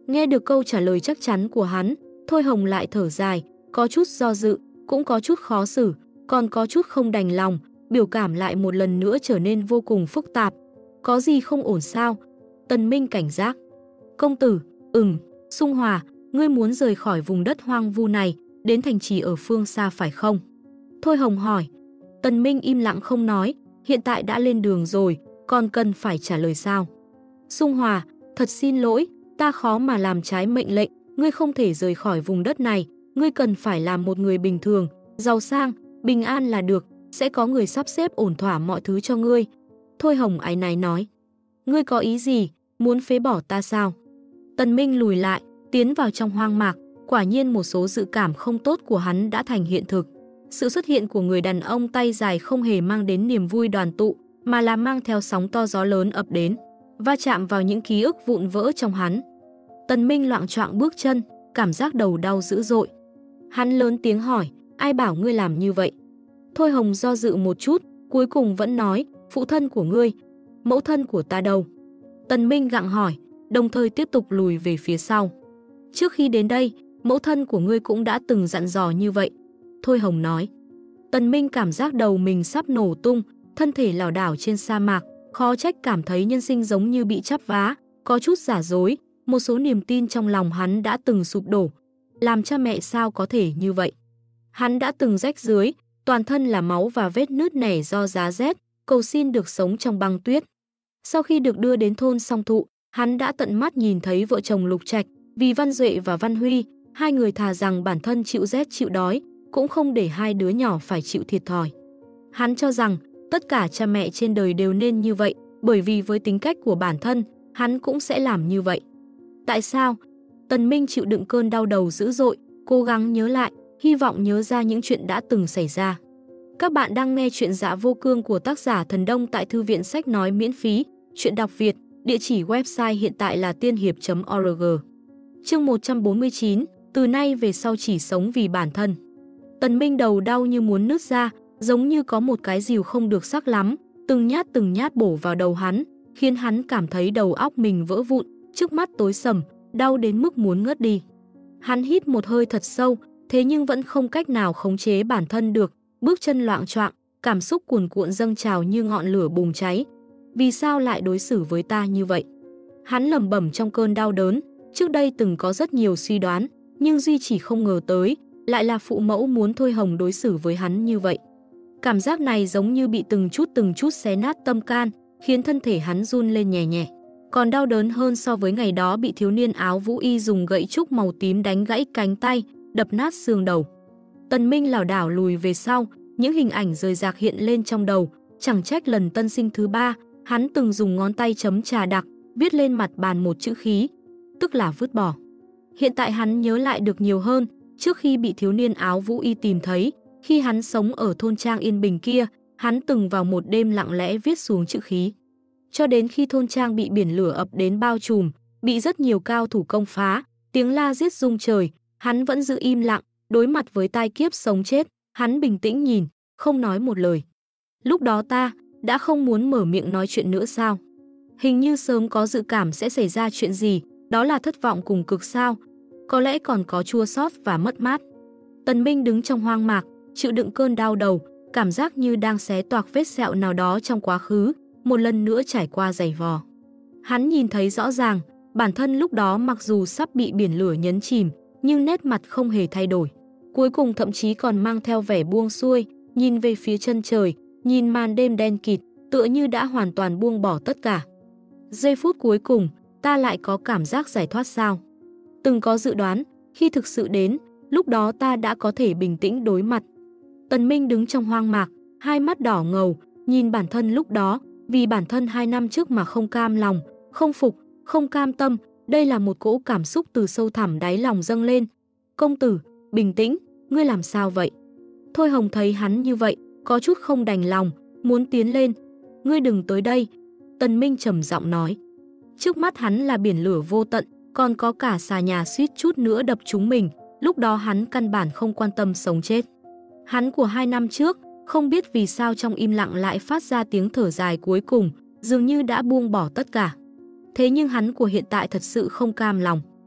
Nghe được câu trả lời chắc chắn của hắn, Thôi Hồng lại thở dài, có chút do dự, cũng có chút khó xử, còn có chút không đành lòng, biểu cảm lại một lần nữa trở nên vô cùng phức tạp. Có gì không ổn sao? Tần Minh cảnh giác. Công tử, Xung Hòa, ngươi muốn rời khỏi vùng đất hoang vu này, đến thành trì ở phương xa phải không? Thôi Hồng hỏi. Tần Minh im lặng không nói, hiện tại đã lên đường rồi, còn cần phải trả lời sao? Xung Hòa, thật xin lỗi, ta khó mà làm trái mệnh lệnh, ngươi không thể rời khỏi vùng đất này, ngươi cần phải làm một người bình thường, giàu sang, bình an là được, sẽ có người sắp xếp ổn thỏa mọi thứ cho ngươi. Thôi Hồng áy náy nói. Ngươi có ý gì, muốn phế bỏ ta sao? Tần Minh lùi lại, tiến vào trong hoang mạc, quả nhiên một số dự cảm không tốt của hắn đã thành hiện thực. Sự xuất hiện của người đàn ông tay dài không hề mang đến niềm vui đoàn tụ, mà là mang theo sóng to gió lớn ập đến, va chạm vào những ký ức vụn vỡ trong hắn. Tần Minh loạng choạng bước chân, cảm giác đầu đau dữ dội. Hắn lớn tiếng hỏi, ai bảo ngươi làm như vậy? Thôi Hồng do dự một chút, cuối cùng vẫn nói, phụ thân của ngươi, mẫu thân của ta đâu? Tần Minh gặng hỏi, đồng thời tiếp tục lùi về phía sau. Trước khi đến đây, mẫu thân của ngươi cũng đã từng dặn dò như vậy. Thôi Hồng nói. Tần Minh cảm giác đầu mình sắp nổ tung, thân thể lảo đảo trên sa mạc, khó trách cảm thấy nhân sinh giống như bị chắp vá, có chút giả dối, một số niềm tin trong lòng hắn đã từng sụp đổ. Làm cha mẹ sao có thể như vậy? Hắn đã từng rách rưới, toàn thân là máu và vết nứt nẻ do giá rét, cầu xin được sống trong băng tuyết. Sau khi được đưa đến thôn Song Thụ, hắn đã tận mắt nhìn thấy vợ chồng Lục Trạch, vì Văn Duệ và Văn Huy, hai người thà rằng bản thân chịu rét chịu đói, cũng không để hai đứa nhỏ phải chịu thiệt thòi. Hắn cho rằng tất cả cha mẹ trên đời đều nên như vậy, bởi vì với tính cách của bản thân, hắn cũng sẽ làm như vậy. Tại sao? Tần Minh chịu đựng cơn đau đầu dữ dội, cố gắng nhớ lại, hy vọng nhớ ra những chuyện đã từng xảy ra. Các bạn đang nghe chuyện Dạ Vô Cương của tác giả Thần Đông tại Thư viện Sách Nói miễn phí, chuyện đọc Việt, địa chỉ website hiện tại là tiên hiệp.org. Chương 149, từ nay về sau chỉ sống vì bản thân. Tần Minh đầu đau như muốn nứt ra, giống như có một cái rìu không được sắc lắm, từng nhát bổ vào đầu hắn, khiến hắn cảm thấy đầu óc mình vỡ vụn, trước mắt tối sầm, đau đến mức muốn ngất đi. Hắn hít một hơi thật sâu, thế nhưng vẫn không cách nào khống chế bản thân được, bước chân loạng choạng, cảm xúc cuồn cuộn dâng trào như ngọn lửa bùng cháy. Vì sao lại đối xử với ta như vậy? Hắn lẩm bẩm trong cơn đau đớn, trước đây từng có rất nhiều suy đoán, nhưng duy chỉ không ngờ tới, lại là phụ mẫu muốn Thôi Hồng đối xử với hắn như vậy. Cảm giác này giống như bị từng chút xé nát tâm can, khiến thân thể hắn run lên nhẹ nhẹ. Còn đau đớn hơn so với ngày đó bị thiếu niên áo vũ y dùng gậy trúc màu tím đánh gãy cánh tay, đập nát xương đầu. Tần Minh lảo đảo lùi về sau, những hình ảnh rời rạc hiện lên trong đầu, chẳng trách lần tân sinh thứ 3, hắn từng dùng ngón tay chấm trà đặc, viết lên mặt bàn một chữ khí, tức là vứt bỏ. Hiện tại hắn nhớ lại được nhiều hơn, trước khi bị thiếu niên áo vũ y tìm thấy, khi hắn sống ở thôn trang yên bình kia, hắn từng vào một đêm lặng lẽ viết xuống chữ khí. Cho đến khi thôn trang bị biển lửa ập đến bao trùm, bị rất nhiều cao thủ công phá, tiếng la giết rung trời, hắn vẫn giữ im lặng, đối mặt với tai kiếp sống chết, hắn bình tĩnh nhìn, không nói một lời. Lúc đó ta đã không muốn mở miệng nói chuyện nữa sao? Hình như sớm có dự cảm sẽ xảy ra chuyện gì, đó là thất vọng cùng cực sao? Có lẽ còn có chua xót và mất mát. Tần Minh đứng trong hoang mạc, chịu đựng cơn đau đầu, cảm giác như đang xé toạc vết sẹo nào đó trong quá khứ, một lần nữa trải qua giày vò. Hắn nhìn thấy rõ ràng, bản thân lúc đó mặc dù sắp bị biển lửa nhấn chìm, nhưng nét mặt không hề thay đổi. Cuối cùng thậm chí còn mang theo vẻ buông xuôi, nhìn về phía chân trời, nhìn màn đêm đen kịt, tựa như đã hoàn toàn buông bỏ tất cả. Giây phút cuối cùng, ta lại có cảm giác giải thoát sao? Từng có dự đoán, khi thực sự đến, lúc đó ta đã có thể bình tĩnh đối mặt. Tần Minh đứng trong hoang mạc, hai mắt đỏ ngầu, nhìn bản thân lúc đó, vì bản thân 2 năm trước mà không cam lòng, không phục, không cam tâm, đây là một cỗ cảm xúc từ sâu thẳm đáy lòng dâng lên. Công tử, bình tĩnh, ngươi làm sao vậy? Thôi Hồng thấy hắn như vậy, có chút không đành lòng, muốn tiến lên. Ngươi đừng tới đây, Tần Minh trầm giọng nói. Trước mắt hắn là biển lửa vô tận, còn có cả xà nhà suýt chút nữa đập trúng mình, lúc đó hắn căn bản không quan tâm sống chết. Hắn của 2 năm trước, không biết vì sao trong im lặng lại phát ra tiếng thở dài cuối cùng, dường như đã buông bỏ tất cả. Thế nhưng hắn của hiện tại thật sự không cam lòng.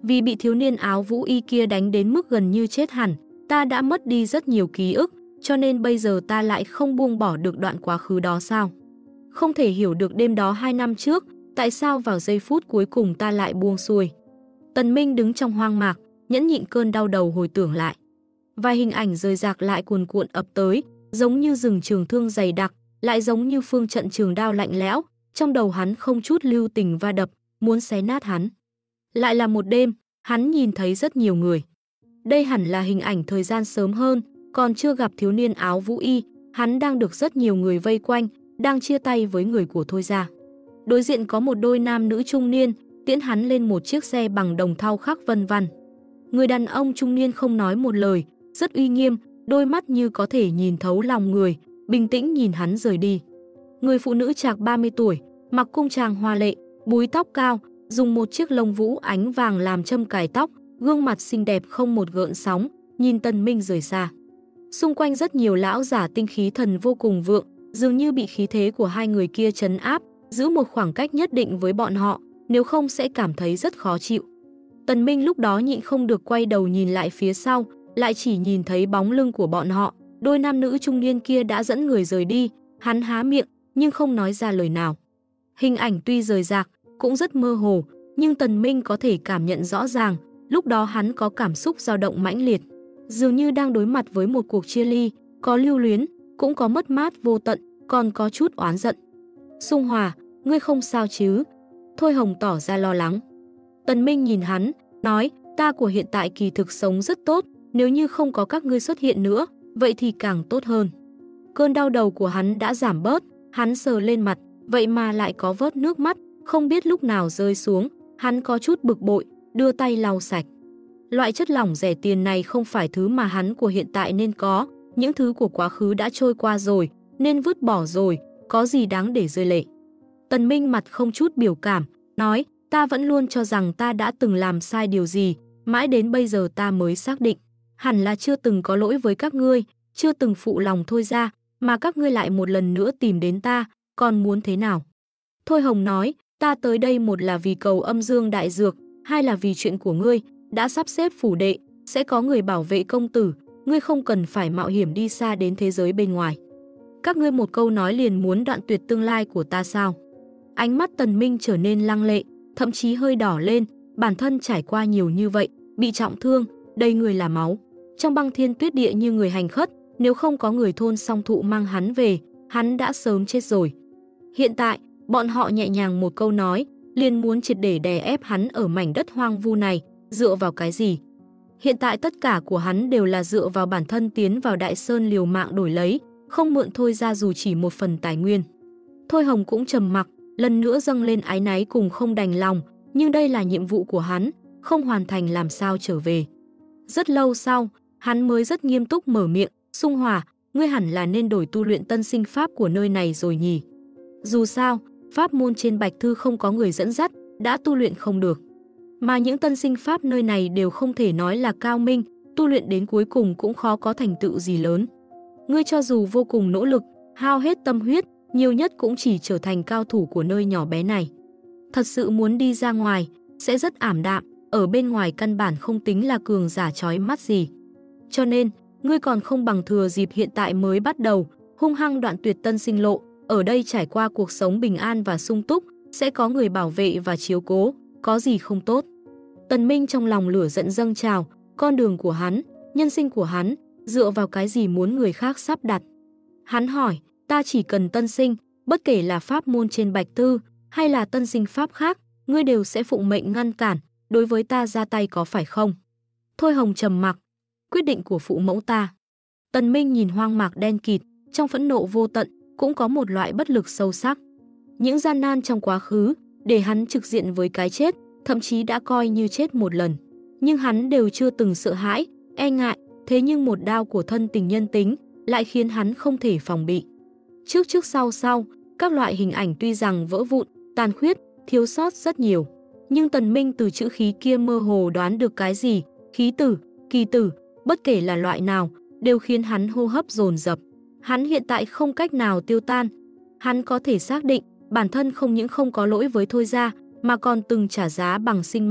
Vì bị thiếu niên áo vũ y kia đánh đến mức gần như chết hẳn, ta đã mất đi rất nhiều ký ức, cho nên bây giờ ta lại không buông bỏ được đoạn quá khứ đó sao? Không thể hiểu được đêm đó 2 năm trước, tại sao vào giây phút cuối cùng ta lại buông xuôi. Tần Minh đứng trong hoang mạc, nhẫn nhịn cơn đau đầu hồi tưởng lại. Vài hình ảnh rời rạc lại cuồn cuộn ập tới, giống như rừng trường thương dày đặc, lại giống như phương trận trường đao lạnh lẽo, trong đầu hắn không chút lưu tình va đập, muốn xé nát hắn. Lại là một đêm, hắn nhìn thấy rất nhiều người. Đây hẳn là hình ảnh thời gian sớm hơn, còn chưa gặp thiếu niên áo vũ y, hắn đang được rất nhiều người vây quanh, đang chia tay với người của Thôi gia. Đối diện có một đôi nam nữ trung niên, tiễn hắn lên một chiếc xe bằng đồng thau khắc vân vân. Người đàn ông trung niên không nói một lời, rất uy nghiêm, đôi mắt như có thể nhìn thấu lòng người, bình tĩnh nhìn hắn rời đi. Người phụ nữ chạc 30 tuổi, mặc cung trang hoa lệ, búi tóc cao, dùng một chiếc lông vũ ánh vàng làm châm cài tóc, gương mặt xinh đẹp không một gợn sóng, nhìn Tần Minh rời xa. Xung quanh rất nhiều lão giả tinh khí thần vô cùng vượng, dường như bị khí thế của hai người kia trấn áp, giữ một khoảng cách nhất định với bọn họ, nếu không sẽ cảm thấy rất khó chịu. Tần Minh lúc đó nhịn không được quay đầu nhìn lại phía sau, lại chỉ nhìn thấy bóng lưng của bọn họ, đôi nam nữ trung niên kia đã dẫn người rời đi, hắn há miệng nhưng không nói ra lời nào. Hình ảnh tuy rời rạc, cũng rất mơ hồ, nhưng Tần Minh có thể cảm nhận rõ ràng, lúc đó hắn có cảm xúc dao động mãnh liệt, dường như đang đối mặt với một cuộc chia ly, có lưu luyến, cũng có mất mát vô tận, còn có chút oán giận. Sung Hòa, ngươi không sao chứ? Thôi Hồng tỏ ra lo lắng. Tần Minh nhìn hắn, nói, ta của hiện tại kỳ thực sống rất tốt, nếu như không có các ngươi xuất hiện nữa, vậy thì càng tốt hơn. Cơn đau đầu của hắn đã giảm bớt, hắn sờ lên mặt, vậy mà lại có vớt nước mắt, không biết lúc nào rơi xuống, hắn có chút bực bội, đưa tay lau sạch. Loại chất lỏng rẻ tiền này không phải thứ mà hắn của hiện tại nên có, những thứ của quá khứ đã trôi qua rồi, nên vứt bỏ rồi, có gì đáng để rơi lệ. Tần Minh mặt không chút biểu cảm, nói, ta vẫn luôn cho rằng ta đã từng làm sai điều gì, mãi đến bây giờ ta mới xác định. Hẳn là chưa từng có lỗi với các ngươi, chưa từng phụ lòng Thôi gia, mà các ngươi lại một lần nữa tìm đến ta, còn muốn thế nào? Thôi Hồng nói, ta tới đây một là vì cầu âm dương đại dược, hai là vì chuyện của ngươi, đã sắp xếp phủ đệ, sẽ có người bảo vệ công tử, ngươi không cần phải mạo hiểm đi xa đến thế giới bên ngoài. Các ngươi một câu nói liền muốn đoạn tuyệt tương lai của ta sao? Ánh mắt Tần Minh trở nên lăng lệ, thậm chí hơi đỏ lên, bản thân trải qua nhiều như vậy, bị trọng thương, đầy người là máu. Trong băng thiên tuyết địa như người hành khất, nếu không có người thôn song thụ mang hắn về, hắn đã sớm chết rồi. Hiện tại, bọn họ nhẹ nhàng một câu nói, liền muốn triệt để đè ép hắn ở mảnh đất hoang vu này, dựa vào cái gì? Hiện tại tất cả của hắn đều là dựa vào bản thân tiến vào Đại Sơn liều mạng đổi lấy, không mượn Thôi gia dù chỉ một phần tài nguyên. Thôi Hồng cũng trầm mặc, lần nữa dâng lên áy náy cùng không đành lòng, nhưng đây là nhiệm vụ của hắn, không hoàn thành làm sao trở về. Rất lâu sau, hắn mới rất nghiêm túc mở miệng, Sung Hòa, ngươi hẳn là nên đổi tu luyện tân sinh pháp của nơi này rồi nhỉ. Dù sao, pháp môn trên Bạch Thư không có người dẫn dắt, đã tu luyện không được. Mà những tân sinh pháp nơi này đều không thể nói là cao minh, tu luyện đến cuối cùng cũng khó có thành tựu gì lớn. Ngươi cho dù vô cùng nỗ lực, hao hết tâm huyết, nhiều nhất cũng chỉ trở thành cao thủ của nơi nhỏ bé này. Thật sự muốn đi ra ngoài, sẽ rất ảm đạm, ở bên ngoài căn bản không tính là cường giả chói mắt gì. Cho nên, ngươi còn không bằng thừa dịp hiện tại mới bắt đầu, hung hăng đoạn tuyệt tân sinh lộ, ở đây trải qua cuộc sống bình an và sung túc, sẽ có người bảo vệ và chiếu cố, có gì không tốt. Tần Minh trong lòng lửa giận dâng trào, con đường của hắn, nhân sinh của hắn, dựa vào cái gì muốn người khác sắp đặt. Hắn hỏi, ta chỉ cần tân sinh, bất kể là pháp môn trên Bạch Thư hay là tân sinh pháp khác, ngươi đều sẽ phụng mệnh ngăn cản, đối với ta ra tay có phải không? Thôi Hồng trầm mặc, quyết định của phụ mẫu ta. Tần Minh nhìn hoang mạc đen kịt, trong phẫn nộ vô tận, cũng có một loại bất lực sâu sắc. Những gian nan trong quá khứ, để hắn trực diện với cái chết, thậm chí đã coi như chết một lần. Nhưng hắn đều chưa từng sợ hãi, e ngại, thế nhưng một đao của thân tình nhân tính lại khiến hắn không thể phòng bị. Trước trước sau sau, các loại hình ảnh tuy rằng vỡ vụn, tàn khuyết, thiếu sót rất nhiều. Nhưng Tần Minh từ chữ khí kia mơ hồ đoán được cái gì, khí tử, kỳ tử, bất kể là loại nào, đều khiến hắn hô hấp dồn dập. Hắn hiện tại không cách nào tiêu tan. Hắn có thể xác định, bản thân không những không có lỗi với Thôi gia, mà còn từng trả giá bằng sinh mạng,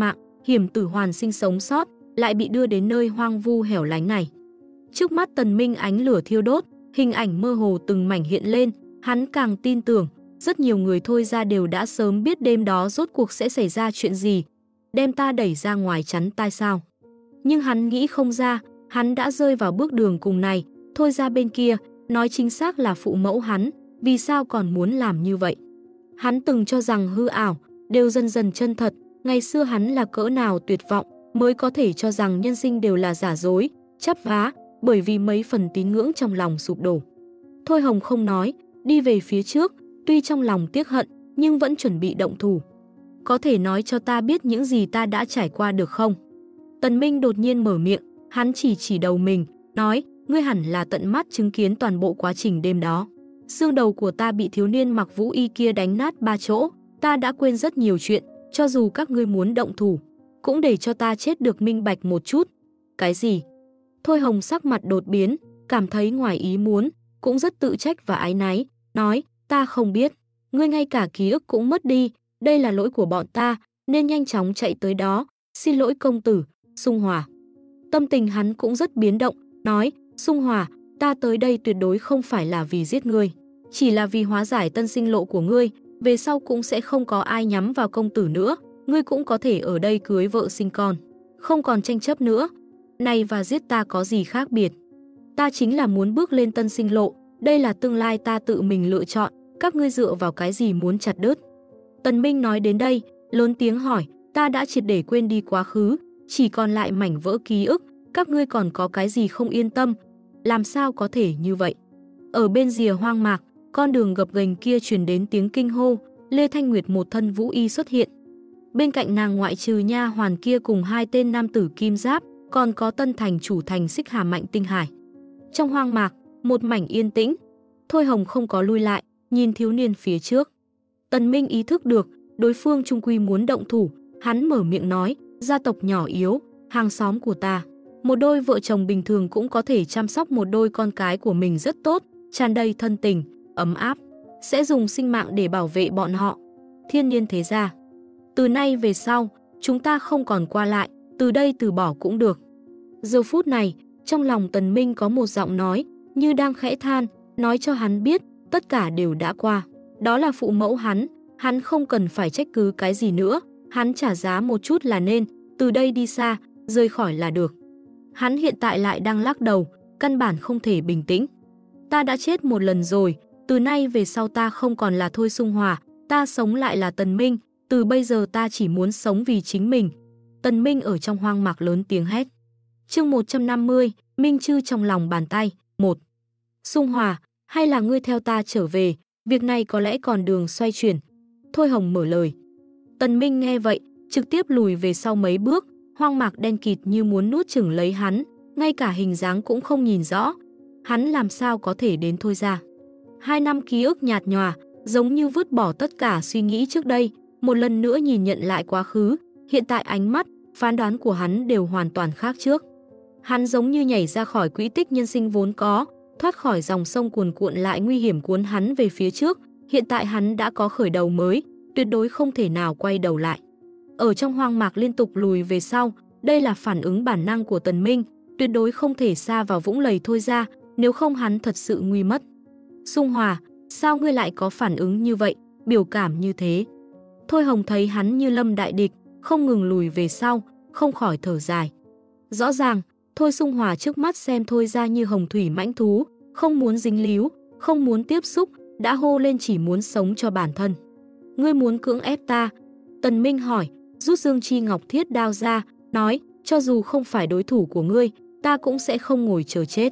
Hiểm Tử hoàn sinh sống sót, lại bị đưa đến nơi hoang vu hẻo lánh này. Trước mắt Tần Minh ánh lửa thiêu đốt, hình ảnh mơ hồ từng mảnh hiện lên, hắn càng tin tưởng, rất nhiều người Thôi ra đều đã sớm biết đêm đó rốt cuộc sẽ xảy ra chuyện gì, đem ta đẩy ra ngoài chắn tai sao. Nhưng hắn nghĩ không ra, hắn đã rơi vào bước đường cùng này, Thôi ra bên kia, nói chính xác là phụ mẫu hắn, vì sao còn muốn làm như vậy. Hắn từng cho rằng hư ảo, đều dần dần chân thật, ngày xưa hắn là cỡ nào tuyệt vọng, mới có thể cho rằng nhân sinh đều là giả dối, chắp vá, bởi vì mấy phần tín ngưỡng trong lòng sụp đổ. Thôi Hồng không nói, đi về phía trước, tuy trong lòng tiếc hận, nhưng vẫn chuẩn bị động thủ. Có thể nói cho ta biết những gì ta đã trải qua được không? Tần Minh đột nhiên mở miệng, hắn chỉ đầu mình, nói, ngươi hẳn là tận mắt chứng kiến toàn bộ quá trình đêm đó. Xương đầu của ta bị thiếu niên mặc vũ y kia đánh nát 3 chỗ, ta đã quên rất nhiều chuyện, cho dù các ngươi muốn động thủ, cũng để cho ta chết được minh bạch một chút. Cái gì? Thôi Hồng sắc mặt đột biến, cảm thấy ngoài ý muốn, cũng rất tự trách và áy náy, nói, ta không biết, ngươi ngay cả ký ức cũng mất đi, đây là lỗi của bọn ta, nên nhanh chóng chạy tới đó, xin lỗi công tử, Xung Hòa. Tâm tình hắn cũng rất biến động, nói, Xung Hòa, ta tới đây tuyệt đối không phải là vì giết ngươi, chỉ là vì hóa giải tân sinh lộ của ngươi, về sau cũng sẽ không có ai nhắm vào công tử nữa, ngươi cũng có thể ở đây cưới vợ sinh con, không còn tranh chấp nữa. Này và giết ta có gì khác biệt? Ta chính là muốn bước lên tân sinh lộ, đây là tương lai ta tự mình lựa chọn, các ngươi dựa vào cái gì muốn chặt đứt? Tần Minh nói đến đây, lớn tiếng hỏi, ta đã triệt để quên đi quá khứ, chỉ còn lại mảnh vỡ ký ức, các ngươi còn có cái gì không yên tâm? Làm sao có thể như vậy? Ở bên rìa hoang mạc, con đường gập ghềnh kia truyền đến tiếng kinh hô, Lê Thanh Nguyệt một thân vũ y xuất hiện. Bên cạnh nàng ngoại trừ nha hoàn kia cùng 2 tên nam tử kim giáp, còn có tân thành chủ thành Xích Hà Mạnh Tinh Hải. Trong hoang mạc, một mảnh yên tĩnh. Thôi Hồng không có lui lại, nhìn thiếu niên phía trước. Tần Minh ý thức được, đối phương trung quy muốn động thủ, hắn mở miệng nói, gia tộc nhỏ yếu, hàng xóm của ta. Một đôi vợ chồng bình thường cũng có thể chăm sóc một đôi con cái của mình rất tốt, tràn đầy thân tình, ấm áp, sẽ dùng sinh mạng để bảo vệ bọn họ. Thiên Niên thế gia. Từ nay về sau, chúng ta không còn qua lại, từ đây từ bỏ cũng được. Giờ phút này, trong lòng Tần Minh có một giọng nói, như đang khẽ than, nói cho hắn biết, tất cả đều đã qua. Đó là phụ mẫu hắn không cần phải trách cứ cái gì nữa, hắn trả giá một chút là nên, từ đây đi xa, rời khỏi là được. Hắn hiện tại lại đang lắc đầu, căn bản không thể bình tĩnh. Ta đã chết một lần rồi, từ nay về sau ta không còn là Thôi Xung Hòa, ta sống lại là Tần Minh, từ bây giờ ta chỉ muốn sống vì chính mình. Tần Minh ở trong hoang mạc lớn tiếng hét. Chương 150, Minh Chư trong lòng bàn tay, 1. Xung Hòa, hay là ngươi theo ta trở về, việc này có lẽ còn đường xoay chuyển. Thôi Hồng mở lời. Tần Minh nghe vậy, trực tiếp lùi về sau mấy bước, hoang mạc đen kịt như muốn nuốt chửng lấy hắn, ngay cả hình dáng cũng không nhìn rõ. Hắn làm sao có thể đến Thôi ra? 2 năm ký ức nhạt nhòa, giống như vứt bỏ tất cả suy nghĩ trước đây, một lần nữa nhìn nhận lại quá khứ, hiện tại ánh mắt, phán đoán của hắn đều hoàn toàn khác trước. Hắn giống như nhảy ra khỏi quỹ tích nhân sinh vốn có, thoát khỏi dòng sông cuồn cuộn lại nguy hiểm cuốn hắn về phía trước, hiện tại hắn đã có khởi đầu mới, tuyệt đối không thể nào quay đầu lại. Ở trong hoang mạc liên tục lùi về sau, đây là phản ứng bản năng của Tần Minh, tuyệt đối không thể sa vào vũng lầy Thôi ra, nếu không hắn thật sự nguy mất. Xung Hòa, sao ngươi lại có phản ứng như vậy, biểu cảm như thế? Thôi Hồng thấy hắn như lâm đại địch, không ngừng lùi về sau, không khỏi thở dài. Rõ ràng, Thôi Xung Hòa trước mắt xem Thôi ra như hồng thủy mãnh thú, không muốn dính líu, không muốn tiếp xúc, đã hô lên chỉ muốn sống cho bản thân. Ngươi muốn cưỡng ép ta? Tần Minh hỏi, rút Dương Chi Ngọc Thiết đao ra, nói, cho dù không phải đối thủ của ngươi, ta cũng sẽ không ngồi chờ chết.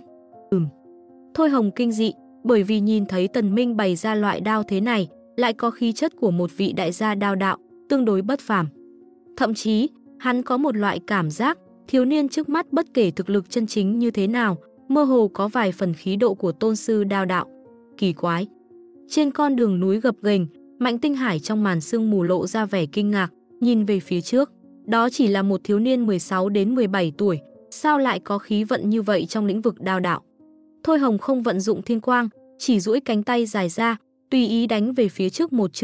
Thôi Hồng kinh dị, bởi vì nhìn thấy Tần Minh bày ra loại đao thế này, lại có khí chất của một vị đại gia đao đạo, tương đối bất phàm. Thậm chí, hắn có một loại cảm giác, thiếu niên trước mắt bất kể thực lực chân chính như thế nào, mơ hồ có vài phần khí độ của tôn sư đao đạo. Kỳ quái. Trên con đường núi gập ghềnh, Mạnh Tinh Hải trong màn sương mù lộ ra vẻ kinh ngạc, nhìn về phía trước. Đó chỉ là một thiếu niên 16 đến 17 tuổi, sao lại có khí vận như vậy trong lĩnh vực đao đạo. Thôi Hồng không vận dụng thiên quang, chỉ duỗi cánh tay dài ra, tùy ý đánh về phía trước một chưởng,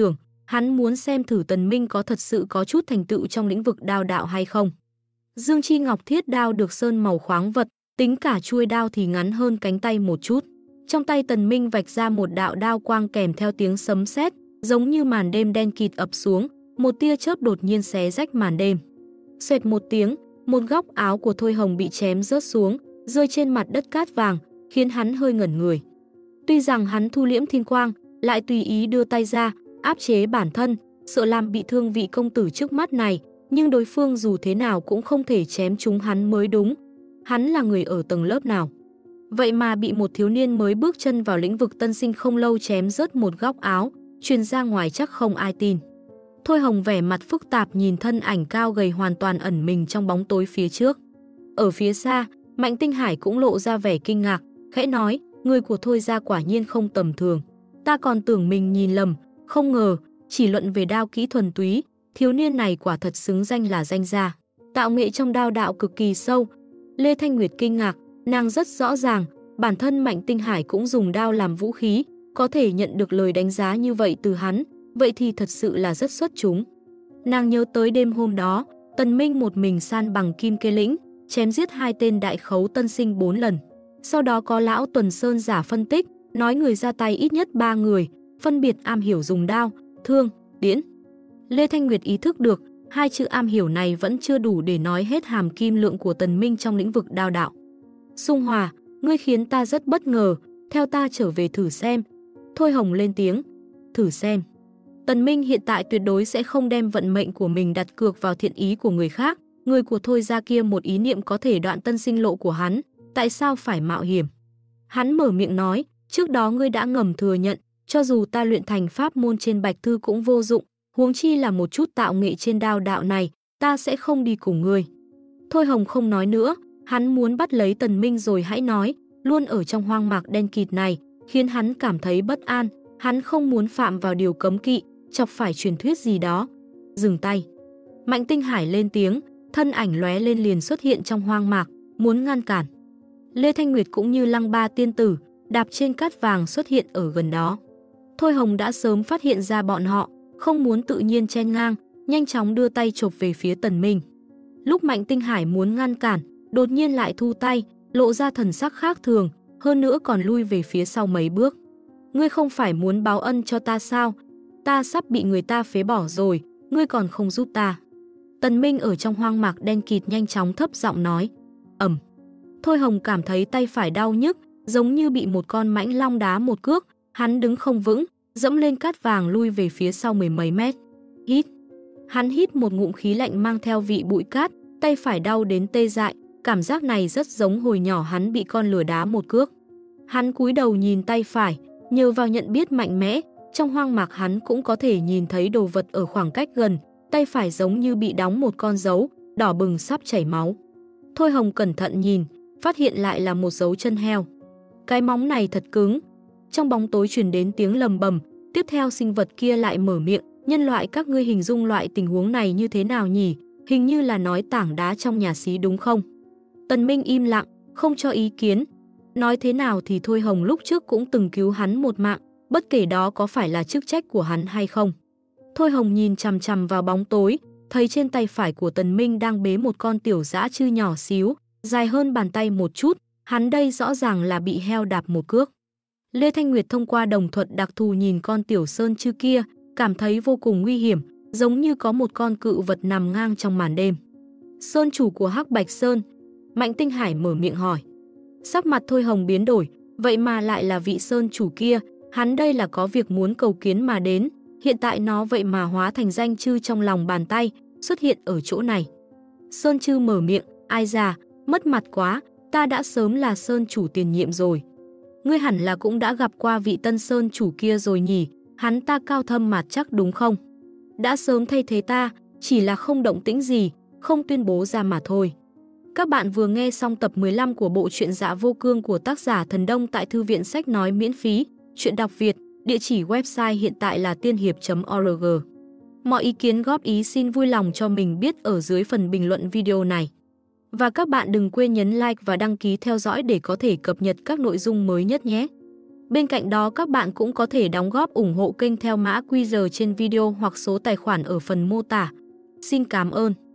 Hắn muốn xem thử Tần Minh có thật sự có chút thành tựu trong lĩnh vực đao đạo hay không. Dương Chi Ngọc Thiết đao được sơn màu khoáng vật, tính cả chuôi đao thì ngắn hơn cánh tay một chút. Trong tay Tần Minh vạch ra một đạo đao quang kèm theo tiếng sấm sét, giống như màn đêm đen kịt ập xuống, một tia chớp đột nhiên xé rách màn đêm. Xoẹt một tiếng, một góc áo của Thôi Hồng bị chém rớt xuống, rơi trên mặt đất cát vàng, khiến hắn hơi ngẩn người. Tuy rằng hắn thu liễm thiên quang, lại tùy ý đưa tay ra, áp chế bản thân, sợ làm bị thương vị công tử trước mắt này, nhưng đối phương dù thế nào cũng không thể chém trúng hắn mới đúng. Hắn là người ở tầng lớp nào? Vậy mà bị một thiếu niên mới bước chân vào lĩnh vực tân sinh không lâu chém rớt một góc áo, truyền ra ngoài chắc không ai tin. Thôi Hồng vẻ mặt phức tạp nhìn thân ảnh cao gầy hoàn toàn ẩn mình trong bóng tối phía trước. Ở phía xa, Mạnh Tinh Hải cũng lộ ra vẻ kinh ngạc, khẽ nói, người của Thôi gia quả nhiên không tầm thường. Ta còn tưởng mình nhìn lầm, không ngờ, chỉ luận về đao kỹ thuần túy, thiếu niên này quả thật xứng danh là danh gia. Tạo nghệ trong đao đạo cực kỳ sâu. Lê Thanh Nguyệt kinh ngạc, nàng rất rõ ràng, bản thân Mạnh Tinh Hải cũng dùng đao làm vũ khí, có thể nhận được lời đánh giá như vậy từ hắn, vậy thì thật sự là rất xuất chúng. Nàng nhớ tới đêm hôm đó, Tần Minh một mình san bằng Kim Kê Lĩnh, chém giết 2 tên đại khấu tân sinh 4 lần. Sau đó có lão Tuần Sơn giả phân tích, nói người ra tay ít nhất 3 người, phân biệt am hiểu dùng đao, thương, điễn. Lê Thanh Nguyệt ý thức được, 2 chữ am hiểu này vẫn chưa đủ để nói hết hàm kim lượng của Tần Minh trong lĩnh vực đao đạo. Sung Hòa, ngươi khiến ta rất bất ngờ, theo ta trở về thử xem. Thôi Hồng lên tiếng, thử xem. Tần Minh hiện tại tuyệt đối sẽ không đem vận mệnh của mình đặt cược vào thiện ý của người khác. Người của Thôi gia kia một ý niệm có thể đoạn tân sinh lộ của hắn, tại sao phải mạo hiểm? Hắn mở miệng nói, trước đó ngươi đã ngầm thừa nhận, cho dù ta luyện thành pháp môn trên bạch thư cũng vô dụng, huống chi là một chút tạo nghệ trên đao đạo này, ta sẽ không đi cùng ngươi. Thôi Hồng không nói nữa, hắn muốn bắt lấy Tần Minh rồi hãy nói, luôn ở trong hoang mạc đen kịt này, khiến hắn cảm thấy bất an, hắn không muốn phạm vào điều cấm kỵ, chọc phải truyền thuyết gì đó. Dừng tay. Mạnh Tinh Hải lên tiếng, thân ảnh lóe lên liền xuất hiện trong hoang mạc, muốn ngăn cản. Lê Thanh Nguyệt cũng như Lăng Ba tiên tử, đạp trên cát vàng xuất hiện ở gần đó. Thôi Hồng đã sớm phát hiện ra bọn họ, không muốn tự nhiên chen ngang, nhanh chóng đưa tay chộp về phía Tần Minh. Lúc Mạnh Tinh Hải muốn ngăn cản, đột nhiên lại thu tay, lộ ra thần sắc khác thường, hơn nữa còn lui về phía sau mấy bước. Ngươi không phải muốn báo ân cho ta sao? Ta sắp bị người ta phế bỏ rồi, ngươi còn không giúp ta. Tần Minh ở trong hoang mạc đen kịt nhanh chóng thấp giọng nói. Ầm. Thôi Hồng cảm thấy tay phải đau nhức, giống như bị một con mãnh long đá một cước, hắn đứng không vững, dẫm lên cát vàng lui về phía sau mười mấy mét. Hít. Hắn hít một ngụm khí lạnh mang theo vị bụi cát, tay phải đau đến tê dại, cảm giác này rất giống hồi nhỏ hắn bị con lừa đá một cước. Hắn cúi đầu nhìn tay phải, nhờ vào nhận biết mạnh mẽ, trong hoang mạc hắn cũng có thể nhìn thấy đồ vật ở khoảng cách gần, tay phải giống như bị đóng một con dấu, đỏ bừng sắp chảy máu. Thôi Hồng cẩn thận nhìn, phát hiện lại là một dấu chân heo. Cái móng này thật cứng. Trong bóng tối truyền đến tiếng lầm bầm, tiếp theo sinh vật kia lại mở miệng, nhân loại các ngươi hình dung loại tình huống này như thế nào nhỉ? Hình như là nói tảng đá trong nhà xí đúng không? Tần Minh im lặng, không cho ý kiến. Nói thế nào thì Thôi Hồng lúc trước cũng từng cứu hắn một mạng, bất kể đó có phải là chức trách của hắn hay không. Thôi Hồng nhìn chằm chằm vào bóng tối, thấy trên tay phải của Tần Minh đang bế một con tiểu dã chư nhỏ xíu, dài hơn bàn tay một chút, hắn đây rõ ràng là bị heo đạp một cước. Lê Thanh Nguyệt thông qua đồng thuật đặc thù nhìn con tiểu sơn chư kia, cảm thấy vô cùng nguy hiểm, giống như có một con cự vật nằm ngang trong màn đêm. Sơn chủ của Hắc Bạch Sơn, Mạnh Tinh Hải mở miệng hỏi. Sắc mặt Thôi Hồng biến đổi, vậy mà lại là vị sơn chủ kia, hắn đây là có việc muốn cầu kiến mà đến, hiện tại nó vậy mà hóa thành danh chư trong lòng bàn tay, xuất hiện ở chỗ này. Sơn chư mở miệng, ai già, mất mặt quá, ta đã sớm là sơn chủ tiền nhiệm rồi. Ngươi hẳn là cũng đã gặp qua vị tân sơn chủ kia rồi nhỉ, hắn ta cao thâm mặt chắc đúng không? Đã sớm thay thế ta, chỉ là không động tĩnh gì, không tuyên bố ra mà thôi. Các bạn vừa nghe xong tập 15 của bộ truyện Dạ Vô Cương của tác giả Thần Đông tại Thư viện Sách Nói miễn phí, truyện đọc Việt, địa chỉ website hiện tại là tiên hiệp.org. Mọi ý kiến góp ý xin vui lòng cho mình biết ở dưới phần bình luận video này. Và các bạn đừng quên nhấn like và đăng ký theo dõi để có thể cập nhật các nội dung mới nhất nhé. Bên cạnh đó các bạn cũng có thể đóng góp ủng hộ kênh theo mã QR trên video hoặc số tài khoản ở phần mô tả. Xin cảm ơn.